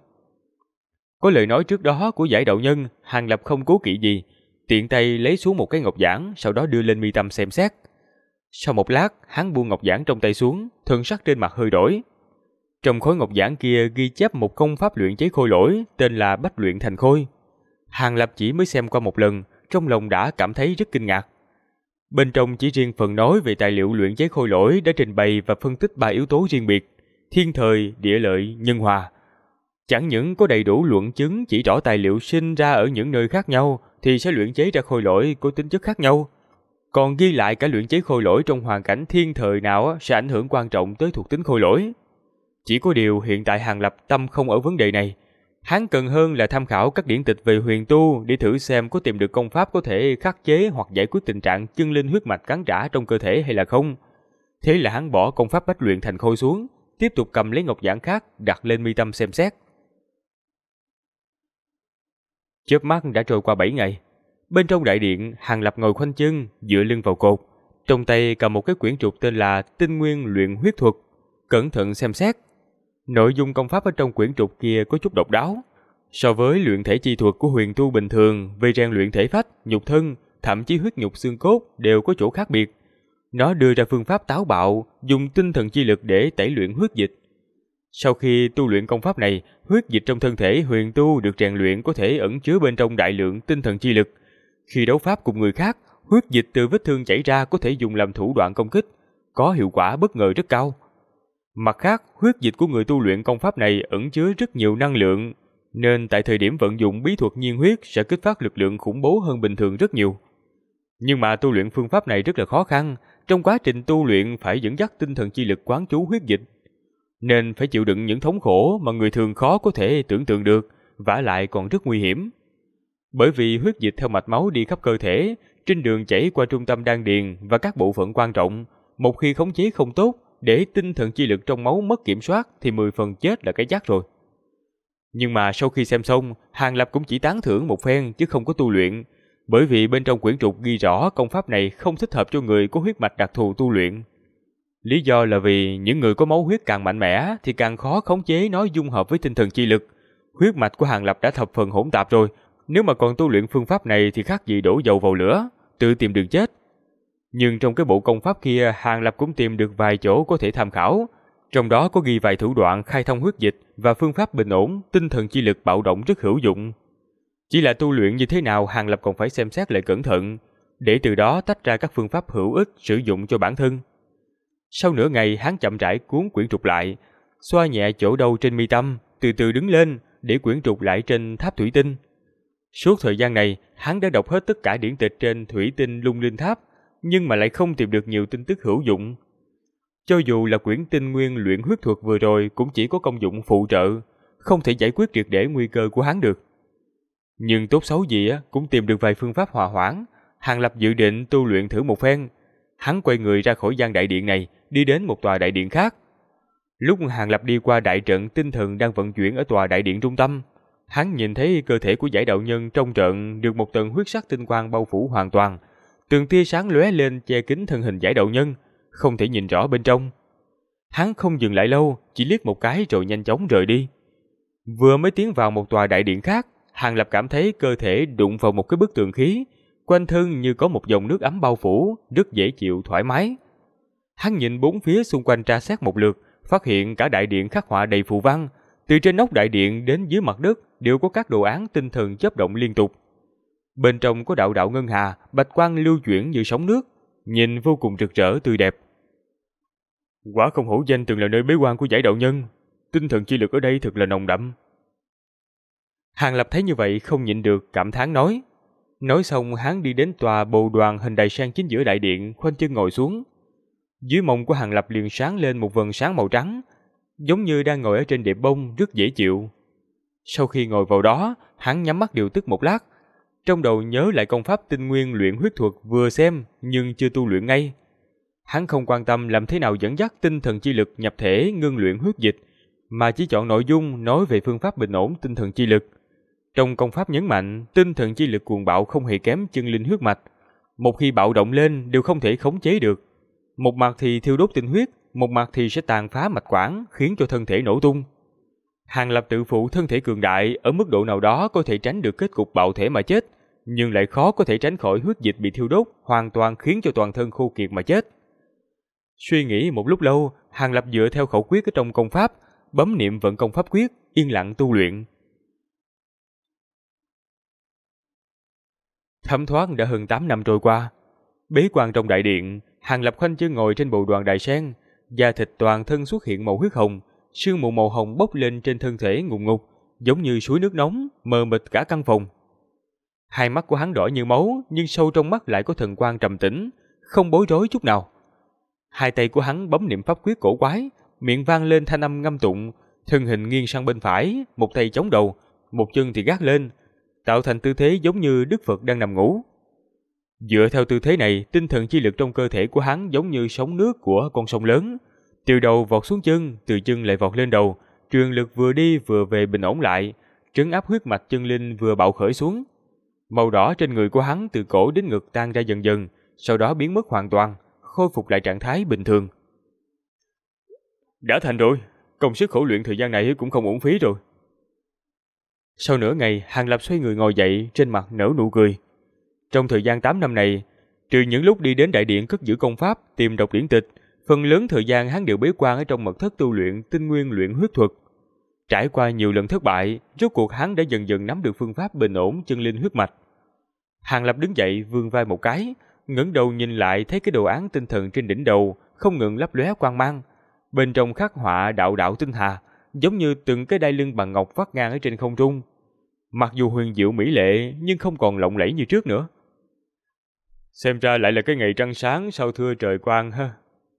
A: Có lời nói trước đó của giải đạo nhân, Hàng Lập không cố kỵ gì, tiện tay lấy xuống một cái ngọc giản, sau đó đưa lên mi tâm xem xét. Sau một lát, hắn buông ngọc giản trong tay xuống, thần sắc trên mặt hơi đổi. Trong khối ngọc giản kia ghi chép một công pháp luyện chế khôi lỗi tên là Bách Luyện Thành Khôi. Hàng Lập chỉ mới xem qua một lần, trong lòng đã cảm thấy rất kinh ngạc. Bên trong chỉ riêng phần nói về tài liệu luyện chế khôi lỗi đã trình bày và phân tích 3 yếu tố riêng biệt: thiên thời, địa lợi, nhân hòa. Chẳng những có đầy đủ luận chứng chỉ rõ tài liệu sinh ra ở những nơi khác nhau thì sẽ luyện chế ra khôi lỗi có tính chất khác nhau, còn ghi lại cả luyện chế khôi lỗi trong hoàn cảnh thiên thời nào sẽ ảnh hưởng quan trọng tới thuộc tính khôi lỗi. Chỉ có điều hiện tại Hàng Lập tâm không ở vấn đề này. Hắn cần hơn là tham khảo các điển tịch về huyền tu để thử xem có tìm được công pháp có thể khắc chế hoặc giải quyết tình trạng chân linh huyết mạch cắn trả trong cơ thể hay là không. Thế là hắn bỏ công pháp Bách Luyện Thành Khôi xuống, tiếp tục cầm lấy ngọc giản khác đặt lên mi tâm xem xét. Chớp mắt đã trôi qua 7 ngày. Bên trong đại điện, Hàng Lập ngồi khoanh chân, dựa lưng vào cột, trong tay cầm một cái quyển trục tên là Tinh Nguyên Luyện Huyết Thuật, cẩn thận xem xét. Nội dung công pháp ở trong quyển trục kia có chút độc đáo. So với luyện thể chi thuật của huyền tu bình thường về rèn luyện thể phách, nhục thân, thậm chí huyết nhục xương cốt đều có chỗ khác biệt. Nó đưa ra phương pháp táo bạo, dùng tinh thần chi lực để tẩy luyện huyết dịch. Sau khi tu luyện công pháp này, huyết dịch trong thân thể huyền tu được rèn luyện có thể ẩn chứa bên trong đại lượng tinh thần chi lực. Khi đấu pháp cùng người khác, huyết dịch từ vết thương chảy ra có thể dùng làm thủ đoạn công kích, có hiệu quả bất ngờ rất cao. Mặt khác, huyết dịch của người tu luyện công pháp này ẩn chứa rất nhiều năng lượng, nên tại thời điểm vận dụng bí thuật nhiên huyết sẽ kích phát lực lượng khủng bố hơn bình thường rất nhiều. Nhưng mà tu luyện phương pháp này rất là khó khăn, trong quá trình tu luyện phải dẫn dắt tinh thần chi lực quán chú huyết dịch, nên phải chịu đựng những thống khổ mà người thường khó có thể tưởng tượng được, vả lại còn rất nguy hiểm. Bởi vì huyết dịch theo mạch máu đi khắp cơ thể, trên đường chảy qua trung tâm đan điền và các bộ phận quan trọng, một khi khống chế không tốt, để tinh thần chi lực trong máu mất kiểm soát thì 10 phần chết là cái chắc rồi. Nhưng mà sau khi xem xong, Hàng Lập cũng chỉ tán thưởng một phen chứ không có tu luyện, bởi vì bên trong quyển trục ghi rõ công pháp này không thích hợp cho người có huyết mạch đặc thù tu luyện. Lý do là vì những người có máu huyết càng mạnh mẽ thì càng khó khống chế nó dung hợp với tinh thần chi lực. Huyết mạch của Hàng Lập đã thập phần hỗn tạp rồi, nếu mà còn tu luyện phương pháp này thì khác gì đổ dầu vào lửa, tự tìm đường chết. Nhưng trong cái bộ công pháp kia, Hàng Lập cũng tìm được vài chỗ có thể tham khảo. Trong đó có ghi vài thủ đoạn khai thông huyết dịch và phương pháp bình ổn tinh thần chi lực bạo động rất hữu dụng. Chỉ là tu luyện như thế nào Hàng Lập còn phải xem xét lại cẩn thận, để từ đó tách ra các phương pháp hữu ích sử dụng cho bản thân. Sau nửa ngày, hắn chậm rãi cuốn quyển trục lại, xoa nhẹ chỗ đau trên mi tâm, từ từ đứng lên để quyển trục lại trên tháp thủy tinh. Suốt thời gian này, hắn đã đọc hết tất cả điển tịch trên thủy tinh lung linh tháp, nhưng mà lại không tìm được nhiều tin tức hữu dụng. Cho dù là quyển Tinh Nguyên Luyện Huyết Thuật vừa rồi cũng chỉ có công dụng phụ trợ, không thể giải quyết triệt để nguy cơ của hắn được. Nhưng tốt xấu gì cũng tìm được vài phương pháp hòa hoãn. Hàng Lập dự định tu luyện thử một phen. Hắn quay người ra khỏi gian đại điện này, đi đến một tòa đại điện khác. Lúc Hàng Lập đi qua đại trận tinh thần đang vận chuyển ở tòa đại điện trung tâm, hắn nhìn thấy cơ thể của giải đạo nhân trong trận được một tầng huyết sắc tinh quang bao phủ hoàn toàn. Từng tia sáng lóe lên che kín thân hình giải đạo nhân, không thể nhìn rõ bên trong. Hắn không dừng lại lâu, chỉ liếc một cái rồi nhanh chóng rời đi. Vừa mới tiến vào một tòa đại điện khác, Hàng Lập cảm thấy cơ thể đụng vào một cái bức tường khí, quanh thân như có một dòng nước ấm bao phủ, rất dễ chịu thoải mái. Hắn nhìn bốn phía xung quanh tra xét một lượt, phát hiện cả đại điện khắc họa đầy phù văn, từ trên nóc đại điện đến dưới mặt đất đều có các đồ án tinh thần chớp động liên tục. Bên trong có đạo đạo ngân hà, bạch quang lưu chuyển như sóng nước, nhìn vô cùng rực rỡ tươi đẹp. Quả không hổ danh từng là nơi bế quan của giải đạo nhân, tinh thần chi lực ở đây thật là nồng đậm. Hàng Lập thấy như vậy không nhịn được cảm thán nói. Nói xong hắn đi đến tòa bồ đoàn hình đài sen chính giữa đại điện, khoanh chân ngồi xuống. Dưới mông của Hàng Lập liền sáng lên một vầng sáng màu trắng, giống như đang ngồi ở trên đệm bông, rất dễ chịu. Sau khi ngồi vào đó, hắn nhắm mắt điều tức một lát, trong đầu nhớ lại công pháp Tinh Nguyên Luyện Huyết Thuật vừa xem nhưng chưa tu luyện ngay. Hắn không quan tâm làm thế nào dẫn dắt tinh thần chi lực nhập thể ngưng luyện huyết dịch, mà chỉ chọn nội dung nói về phương pháp bình ổn tinh thần chi lực. Trong công pháp nhấn mạnh, tinh thần chi lực cuồng bạo không hề kém chân linh huyết mạch. Một khi bạo động lên đều không thể khống chế được. Một mặt thì thiêu đốt tinh huyết, một mặt thì sẽ tàn phá mạch quản, khiến cho thân thể nổ tung. Hàng Lập tự phụ thân thể cường đại, ở mức độ nào đó có thể tránh được kết cục bạo thể mà chết, nhưng lại khó có thể tránh khỏi huyết dịch bị thiêu đốt, hoàn toàn khiến cho toàn thân khô kiệt mà chết. Suy nghĩ một lúc lâu, Hàng Lập dựa theo khẩu quyết ở trong công pháp, bấm niệm vận công pháp quyết, yên lặng tu luyện. Thấm thoáng đã hơn 8 năm trôi qua. Bế quan trong đại điện, Hàng Lập khoanh chân ngồi trên bồ đoàn đài sen, da thịt toàn thân xuất hiện màu huyết hồng, sương mù màu hồng bốc lên trên thân thể ngùn ngụt, giống như suối nước nóng, mờ mịt cả căn phòng. Hai mắt của hắn đỏ như máu, nhưng sâu trong mắt lại có thần quang trầm tĩnh, không bối rối chút nào. Hai tay của hắn bấm niệm pháp quyết cổ quái, miệng vang lên thanh âm ngâm tụng, thân hình nghiêng sang bên phải, một tay chống đầu, một chân thì gác lên, tạo thành tư thế giống như Đức Phật đang nằm ngủ. Dựa theo tư thế này, tinh thần chi lực trong cơ thể của hắn giống như sóng nước của con sông lớn, từ đầu vọt xuống chân, từ chân lại vọt lên đầu, truyền lực vừa đi vừa về bình ổn lại, trấn áp huyết mạch chân linh vừa bạo khởi xuống. Màu đỏ trên người của hắn từ cổ đến ngực tan ra dần dần, sau đó biến mất hoàn toàn, khôi phục lại trạng thái bình thường. Đã thành rồi, công sức khổ luyện thời gian này cũng không uổng phí rồi. Sau nửa ngày, Hàng Lập xoay người ngồi dậy, trên mặt nở nụ cười. Trong thời gian 8 năm này, trừ những lúc đi đến đại điện cất giữ công pháp, tìm đọc điển tịch, phần lớn thời gian hắn đều bế quan ở trong mật thất tu luyện tinh nguyên luyện huyết thuật. Trải qua nhiều lần thất bại, rốt cuộc hắn đã dần dần nắm được phương pháp bình ổn chân linh huyết mạch. Hàng Lập đứng dậy, vươn vai một cái, ngẩng đầu nhìn lại thấy cái đồ án tinh thần trên đỉnh đầu không ngừng lấp lóe quang mang. Bên trong khắc họa đạo đạo tinh hà, giống như từng cái đai lưng bằng ngọc vắt ngang ở trên không trung. Mặc dù huyền diệu mỹ lệ, nhưng không còn lộng lẫy như trước nữa. Xem ra lại là cái ngày trăng sáng sau thưa trời quang ha.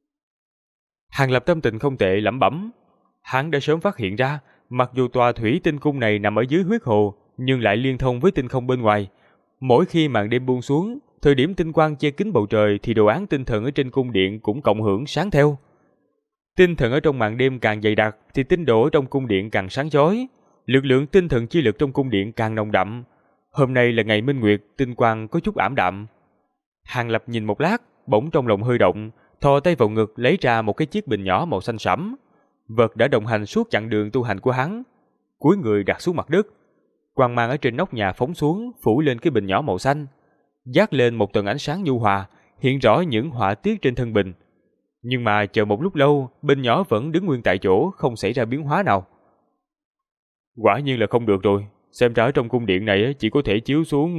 A: Hàng Lập tâm tình không tệ, lẩm bẩm. Hắn đã sớm phát hiện ra, mặc dù tòa thủy tinh cung này nằm ở dưới huyết hồ, nhưng lại liên thông với tinh không bên ngoài. Mỗi khi màn đêm buông xuống, thời điểm tinh quang che kín bầu trời thì đồ án tinh thần ở trên cung điện cũng cộng hưởng sáng theo. Tinh thần ở trong màn đêm càng dày đặc thì tinh độ ở trong cung điện càng sáng chói, lực lượng tinh thần chi lực trong cung điện càng nồng đậm. Hôm nay là ngày minh nguyệt, tinh quang có chút ảm đạm. Hàng Lập nhìn một lát, bỗng trong lòng hơi động, thò tay vào ngực lấy ra một cái chiếc bình nhỏ màu xanh sẫm, vật đã đồng hành suốt chặng đường tu hành của hắn. Cúi người đặt xuống mặt đất, quang mang ở trên nóc nhà phóng xuống, phủ lên cái bình nhỏ màu xanh, dát lên một tầng ánh sáng nhu hòa, hiện rõ những họa tiết trên thân bình. Nhưng mà chờ một lúc lâu, bình nhỏ vẫn đứng nguyên tại chỗ, không xảy ra biến hóa nào. Quả nhiên là không được rồi, xem ra ở trong cung điện này chỉ có thể chiếu xuống.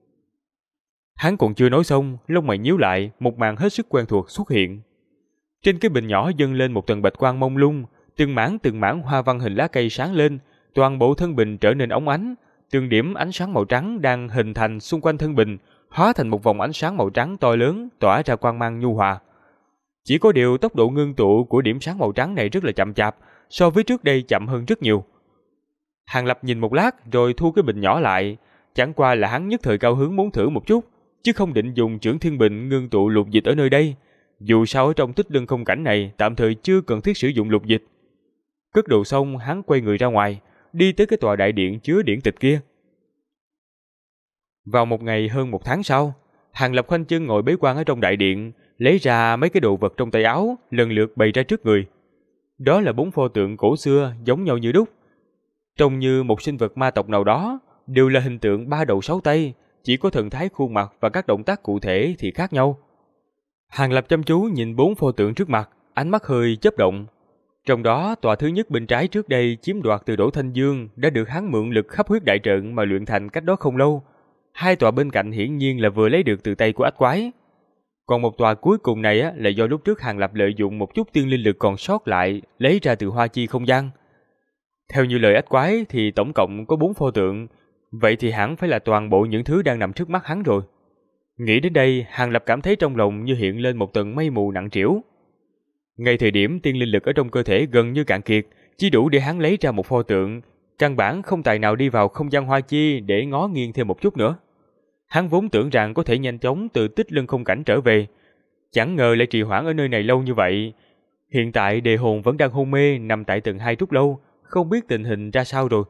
A: Hắn còn chưa nói xong, lông mày nhíu lại, một màn hết sức quen thuộc xuất hiện. Trên cái bình nhỏ dâng lên một tầng bạch quang mông lung, từng mảng hoa văn hình lá cây sáng lên, toàn bộ thân bình trở nên óng ánh, từng điểm ánh sáng màu trắng đang hình thành xung quanh thân bình, hóa thành một vòng ánh sáng màu trắng to lớn, tỏa ra quang mang nhu hòa. Chỉ có điều tốc độ ngưng tụ của điểm sáng màu trắng này rất là chậm chạp, so với trước đây chậm hơn rất nhiều. Hàng Lập nhìn một lát rồi thu cái bình nhỏ lại, chẳng qua là hắn nhất thời cao hứng muốn thử một chút, chứ không định dùng chưởng thiên bình ngưng tụ lục dịch ở nơi đây. Dù sao ở trong tích lân không cảnh này tạm thời chưa cần thiết sử dụng lục dịch. Cất đồ xong, hắn quay người ra ngoài, đi tới cái tòa đại điện chứa điển tịch kia. Vào một ngày hơn một tháng sau, Hàng Lập khoanh chân ngồi bế quan ở trong đại điện, lấy ra mấy cái đồ vật trong tay áo, lần lượt bày ra trước người. Đó là 4 pho tượng cổ xưa giống nhau như đúc, trông như một sinh vật ma tộc nào đó, đều là hình tượng 3 đầu 6 tay, chỉ có thần thái khuôn mặt và các động tác cụ thể thì khác nhau. Hàng Lập chăm chú nhìn 4 pho tượng trước mặt, ánh mắt hơi chớp động. Trong đó, tòa thứ nhất bên trái trước đây chiếm đoạt từ Đỗ Thanh Dương đã được hắn mượn lực khắp huyết đại trận mà luyện thành cách đó không lâu. 2 tòa bên cạnh hiển nhiên là vừa lấy được từ tay của ách quái. Còn một tòa cuối cùng này là do lúc trước Hàng Lập lợi dụng một chút tiên linh lực còn sót lại lấy ra từ hoa chi không gian. Theo như lời ách quái thì tổng cộng có 4 pho tượng, vậy thì hẳn phải là toàn bộ những thứ đang nằm trước mắt hắn rồi. Nghĩ đến đây, Hàng Lập cảm thấy trong lòng như hiện lên một tầng mây mù nặng trĩu. Ngay thời điểm tiên linh lực ở trong cơ thể gần như cạn kiệt, chỉ đủ để hắn lấy ra một pho tượng, căn bản không tài nào đi vào không gian hoa chi để ngó nghiêng thêm một chút nữa. Hắn vốn tưởng rằng có thể nhanh chóng từ tích lân không cảnh trở về, chẳng ngờ lại trì hoãn ở nơi này lâu như vậy. Hiện tại đề hồn vẫn đang hôn mê nằm tại tầng 2 Trúc Lâu, không biết tình hình ra sao rồi.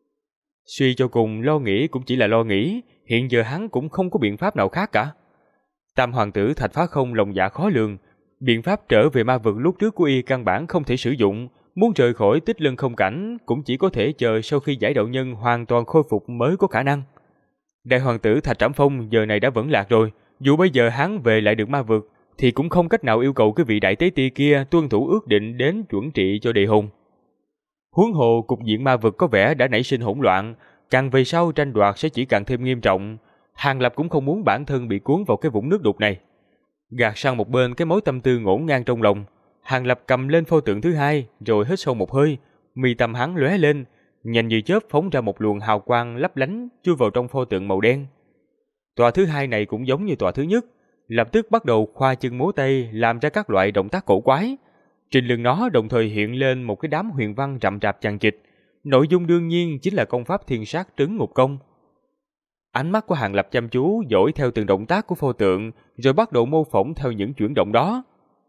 A: Suy cho cùng, lo nghĩ cũng chỉ là lo nghĩ, hiện giờ hắn cũng không có biện pháp nào khác cả. Tam hoàng tử Thạch Phá Không lòng dạ khó lường, biện pháp trở về ma vực lúc trước của y căn bản không thể sử dụng, muốn rời khỏi tích lân không cảnh cũng chỉ có thể chờ sau khi giải đạo nhân hoàn toàn khôi phục mới có khả năng. Đại hoàng tử Thạch Trảm Phong giờ này đã vẫn lạc rồi, dù bây giờ hắn về lại được ma vực thì cũng không cách nào yêu cầu cái vị đại tế ti kia tuân thủ ước định đến chuẩn trị cho đề hồn. Huống hồ cục diện ma vực có vẻ đã nảy sinh hỗn loạn, càng về sau tranh đoạt sẽ chỉ càng thêm nghiêm trọng. Hàng Lập cũng không muốn bản thân bị cuốn vào cái vũng nước đục này. Gạt sang một bên cái mối tâm tư ngổn ngang trong lòng, Hàng Lập cầm lên pho tượng thứ hai rồi hít sâu một hơi, mi tâm hắn lóe lên, nhanh như chớp phóng ra một luồng hào quang lấp lánh chui vào trong pho tượng màu đen. Tòa thứ hai này cũng giống như tòa thứ nhất, lập tức bắt đầu khoa chân múa tay làm ra các loại động tác cổ quái. Trên lưng nó đồng thời hiện lên một cái đám huyền văn rậm rạp chằng chịt, nội dung đương nhiên chính là công pháp thiên sát trấn ngục công. Ánh mắt của Hàng Lập chăm chú dõi theo từng động tác của pho tượng, rồi bắt đầu mô phỏng theo những chuyển động đó.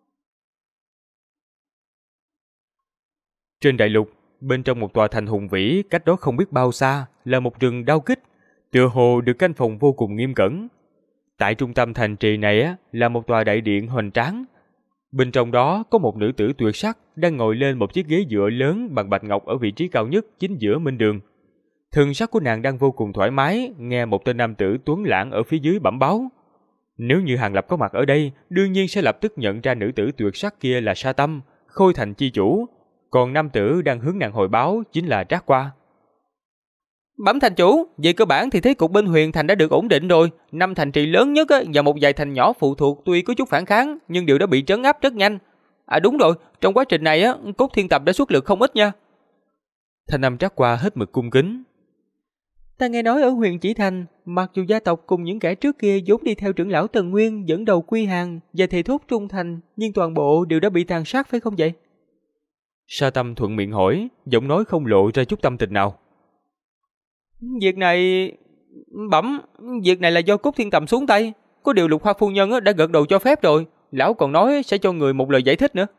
A: Trên đại lục, bên trong một tòa thành hùng vĩ, cách đó không biết bao xa là một rừng đao kích, tựa hồ được canh phòng vô cùng nghiêm cẩn. Tại trung tâm thành trì này là một tòa đại điện hoành tráng. Bên trong đó có một nữ tử tuyệt sắc đang ngồi lên một chiếc ghế dựa lớn bằng bạch ngọc ở vị trí cao nhất chính giữa minh đường. Thần sắc của nàng đang vô cùng thoải mái, nghe một tên nam tử tuấn lãng ở phía dưới bẩm báo. Nếu như Hàng Lập có mặt ở đây, đương nhiên sẽ lập tức nhận ra nữ tử tuyệt sắc kia là Sa Tâm, Khôi Thành chi chủ, còn nam tử đang hướng nàng hồi báo chính là Trác Qua.
B: Bẩm thành chủ, về cơ bản thì thế cục bên Huyền Thành đã được ổn định rồi. 5 thành trì lớn nhất và một vài thành nhỏ phụ thuộc tuy có chút phản kháng, nhưng đều đã bị trấn áp rất nhanh. À đúng rồi, trong quá trình này Cốt Thiên Tập đã xuất lực không ít nha.
A: Thanh âm Trác Qua hết mực cung kính.
B: Ta nghe nói ở Huyền Chỉ Thành, mặc dù gia tộc cùng những kẻ trước kia vốn đi theo trưởng lão Tần Nguyên dẫn đầu quy hàng và thề thốt trung thành, nhưng toàn bộ đều đã bị tàn sát phải không vậy?
A: Sa Tâm thuận miệng hỏi, giọng nói không lộ ra chút tâm tình nào.
B: Việc này... việc này là do Cốt Thiên Tầm xuống tay. Có điều Lục Hoa phu nhân đã gật đầu cho phép rồi. Lão còn nói sẽ cho người một lời giải thích nữa.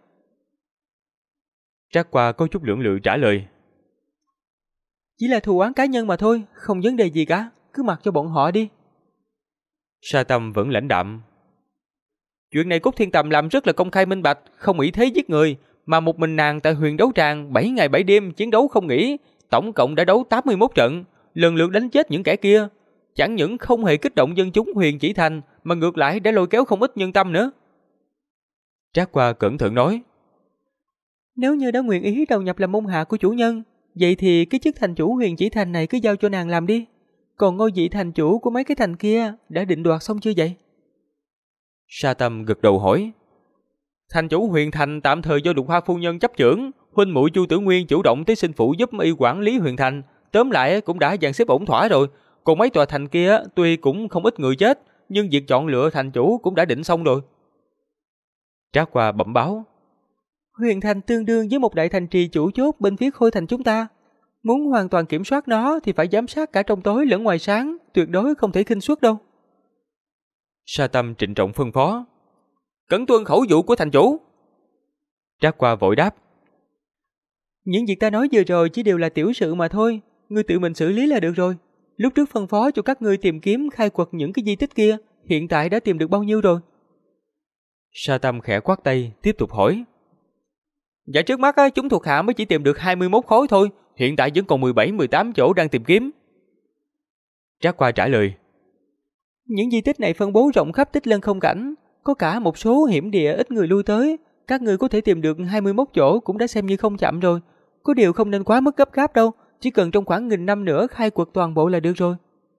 A: Trác Qua có chút lưỡng lự trả lời.
B: Chỉ là thù oán cá nhân mà thôi, không vấn đề gì cả. Cứ mặc cho bọn họ đi.
A: Sa Tâm vẫn lãnh đạm.
B: Chuyện này Cốt Thiên Tầm làm rất là công khai minh bạch, không ý thế giết người. Mà một mình nàng tại Huyền Đấu Tràng 7 ngày 7 đêm chiến đấu không nghỉ, tổng cộng đã đấu 81 trận, lần lượt đánh chết những kẻ kia. Chẳng những không hề kích động dân chúng Huyền Chỉ Thành, mà ngược lại đã lôi kéo không ít nhân tâm nữa.
A: Trác Qua cẩn thận nói.
B: Nếu như đã nguyện ý đầu nhập làm môn hạ của chủ nhân, vậy thì cái chức thành chủ Huyền Chỉ Thành này cứ giao cho nàng làm đi. Còn ngôi vị thành chủ của mấy cái thành kia đã định đoạt xong chưa vậy?
A: Sa Tâm gật đầu hỏi.
B: Thành chủ Huyền Thành tạm thời do Lục Hoa phu nhân chấp chưởng, huynh muội Chu Tử Nguyên chủ động tới xin phụ giúp y quản lý Huyền Thành, tóm lại cũng đã dàn xếp ổn thỏa rồi. Còn mấy tòa thành kia tuy cũng không ít người chết, nhưng việc chọn lựa thành chủ cũng đã định xong rồi.
A: Trác Qua bẩm báo.
B: Huyền Thành tương đương với một đại thành trì chủ chốt bên phía Khôi Thành chúng ta. Muốn hoàn toàn kiểm soát nó thì phải giám sát cả trong tối lẫn ngoài sáng, tuyệt đối không thể khinh suất đâu.
A: Sa Tâm trịnh trọng phân phó.
B: Cẩn tuân khẩu dụ của thành chủ.
A: Trác Qua vội đáp.
B: Những việc ta nói vừa rồi chỉ đều là tiểu sự mà thôi, ngươi tự mình xử lý là được rồi. Lúc trước phân phó cho các ngươi tìm kiếm khai quật những cái di tích kia, hiện tại đã tìm được bao nhiêu rồi?
A: Sa Tâm khẽ quát tay, tiếp tục hỏi.
B: Dạ trước mắt chúng thuộc hạ mới chỉ tìm được 21 khối thôi, hiện tại vẫn còn 17-18 chỗ đang tìm kiếm.
A: Trác Qua trả lời.
B: Những di tích này phân bố rộng khắp Tích Lân không cảnh, có cả một số hiểm địa ít người lui tới. Các người có thể tìm được 21 chỗ cũng đã xem như không chậm rồi. Có điều không nên quá mức gấp gáp đâu, chỉ cần trong khoảng 1000 năm nữa khai quật toàn bộ là được rồi.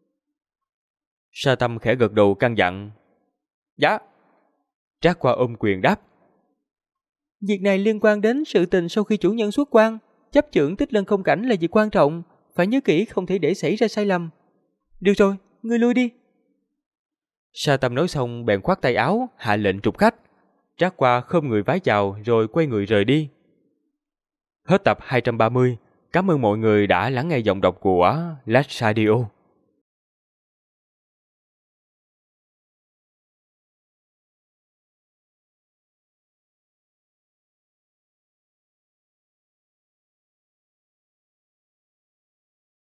A: Sa Tâm khẽ gật đầu căn dặn.
B: Dạ.
A: Trác Qua ôm quyền đáp.
B: Việc này liên quan đến sự tình sau khi chủ nhân xuất quan, chấp chưởng Tích Lân không cảnh là việc quan trọng, phải nhớ kỹ không thể để xảy ra sai lầm. Được rồi, ngươi lui đi.
A: Sa Tâm nói xong bèn khoát tay áo, hạ lệnh trục khách. Trác Qua khom người vái chào rồi quay người rời đi. Hết tập 230. Cảm ơn mọi người đã lắng nghe giọng đọc của Lách Radio.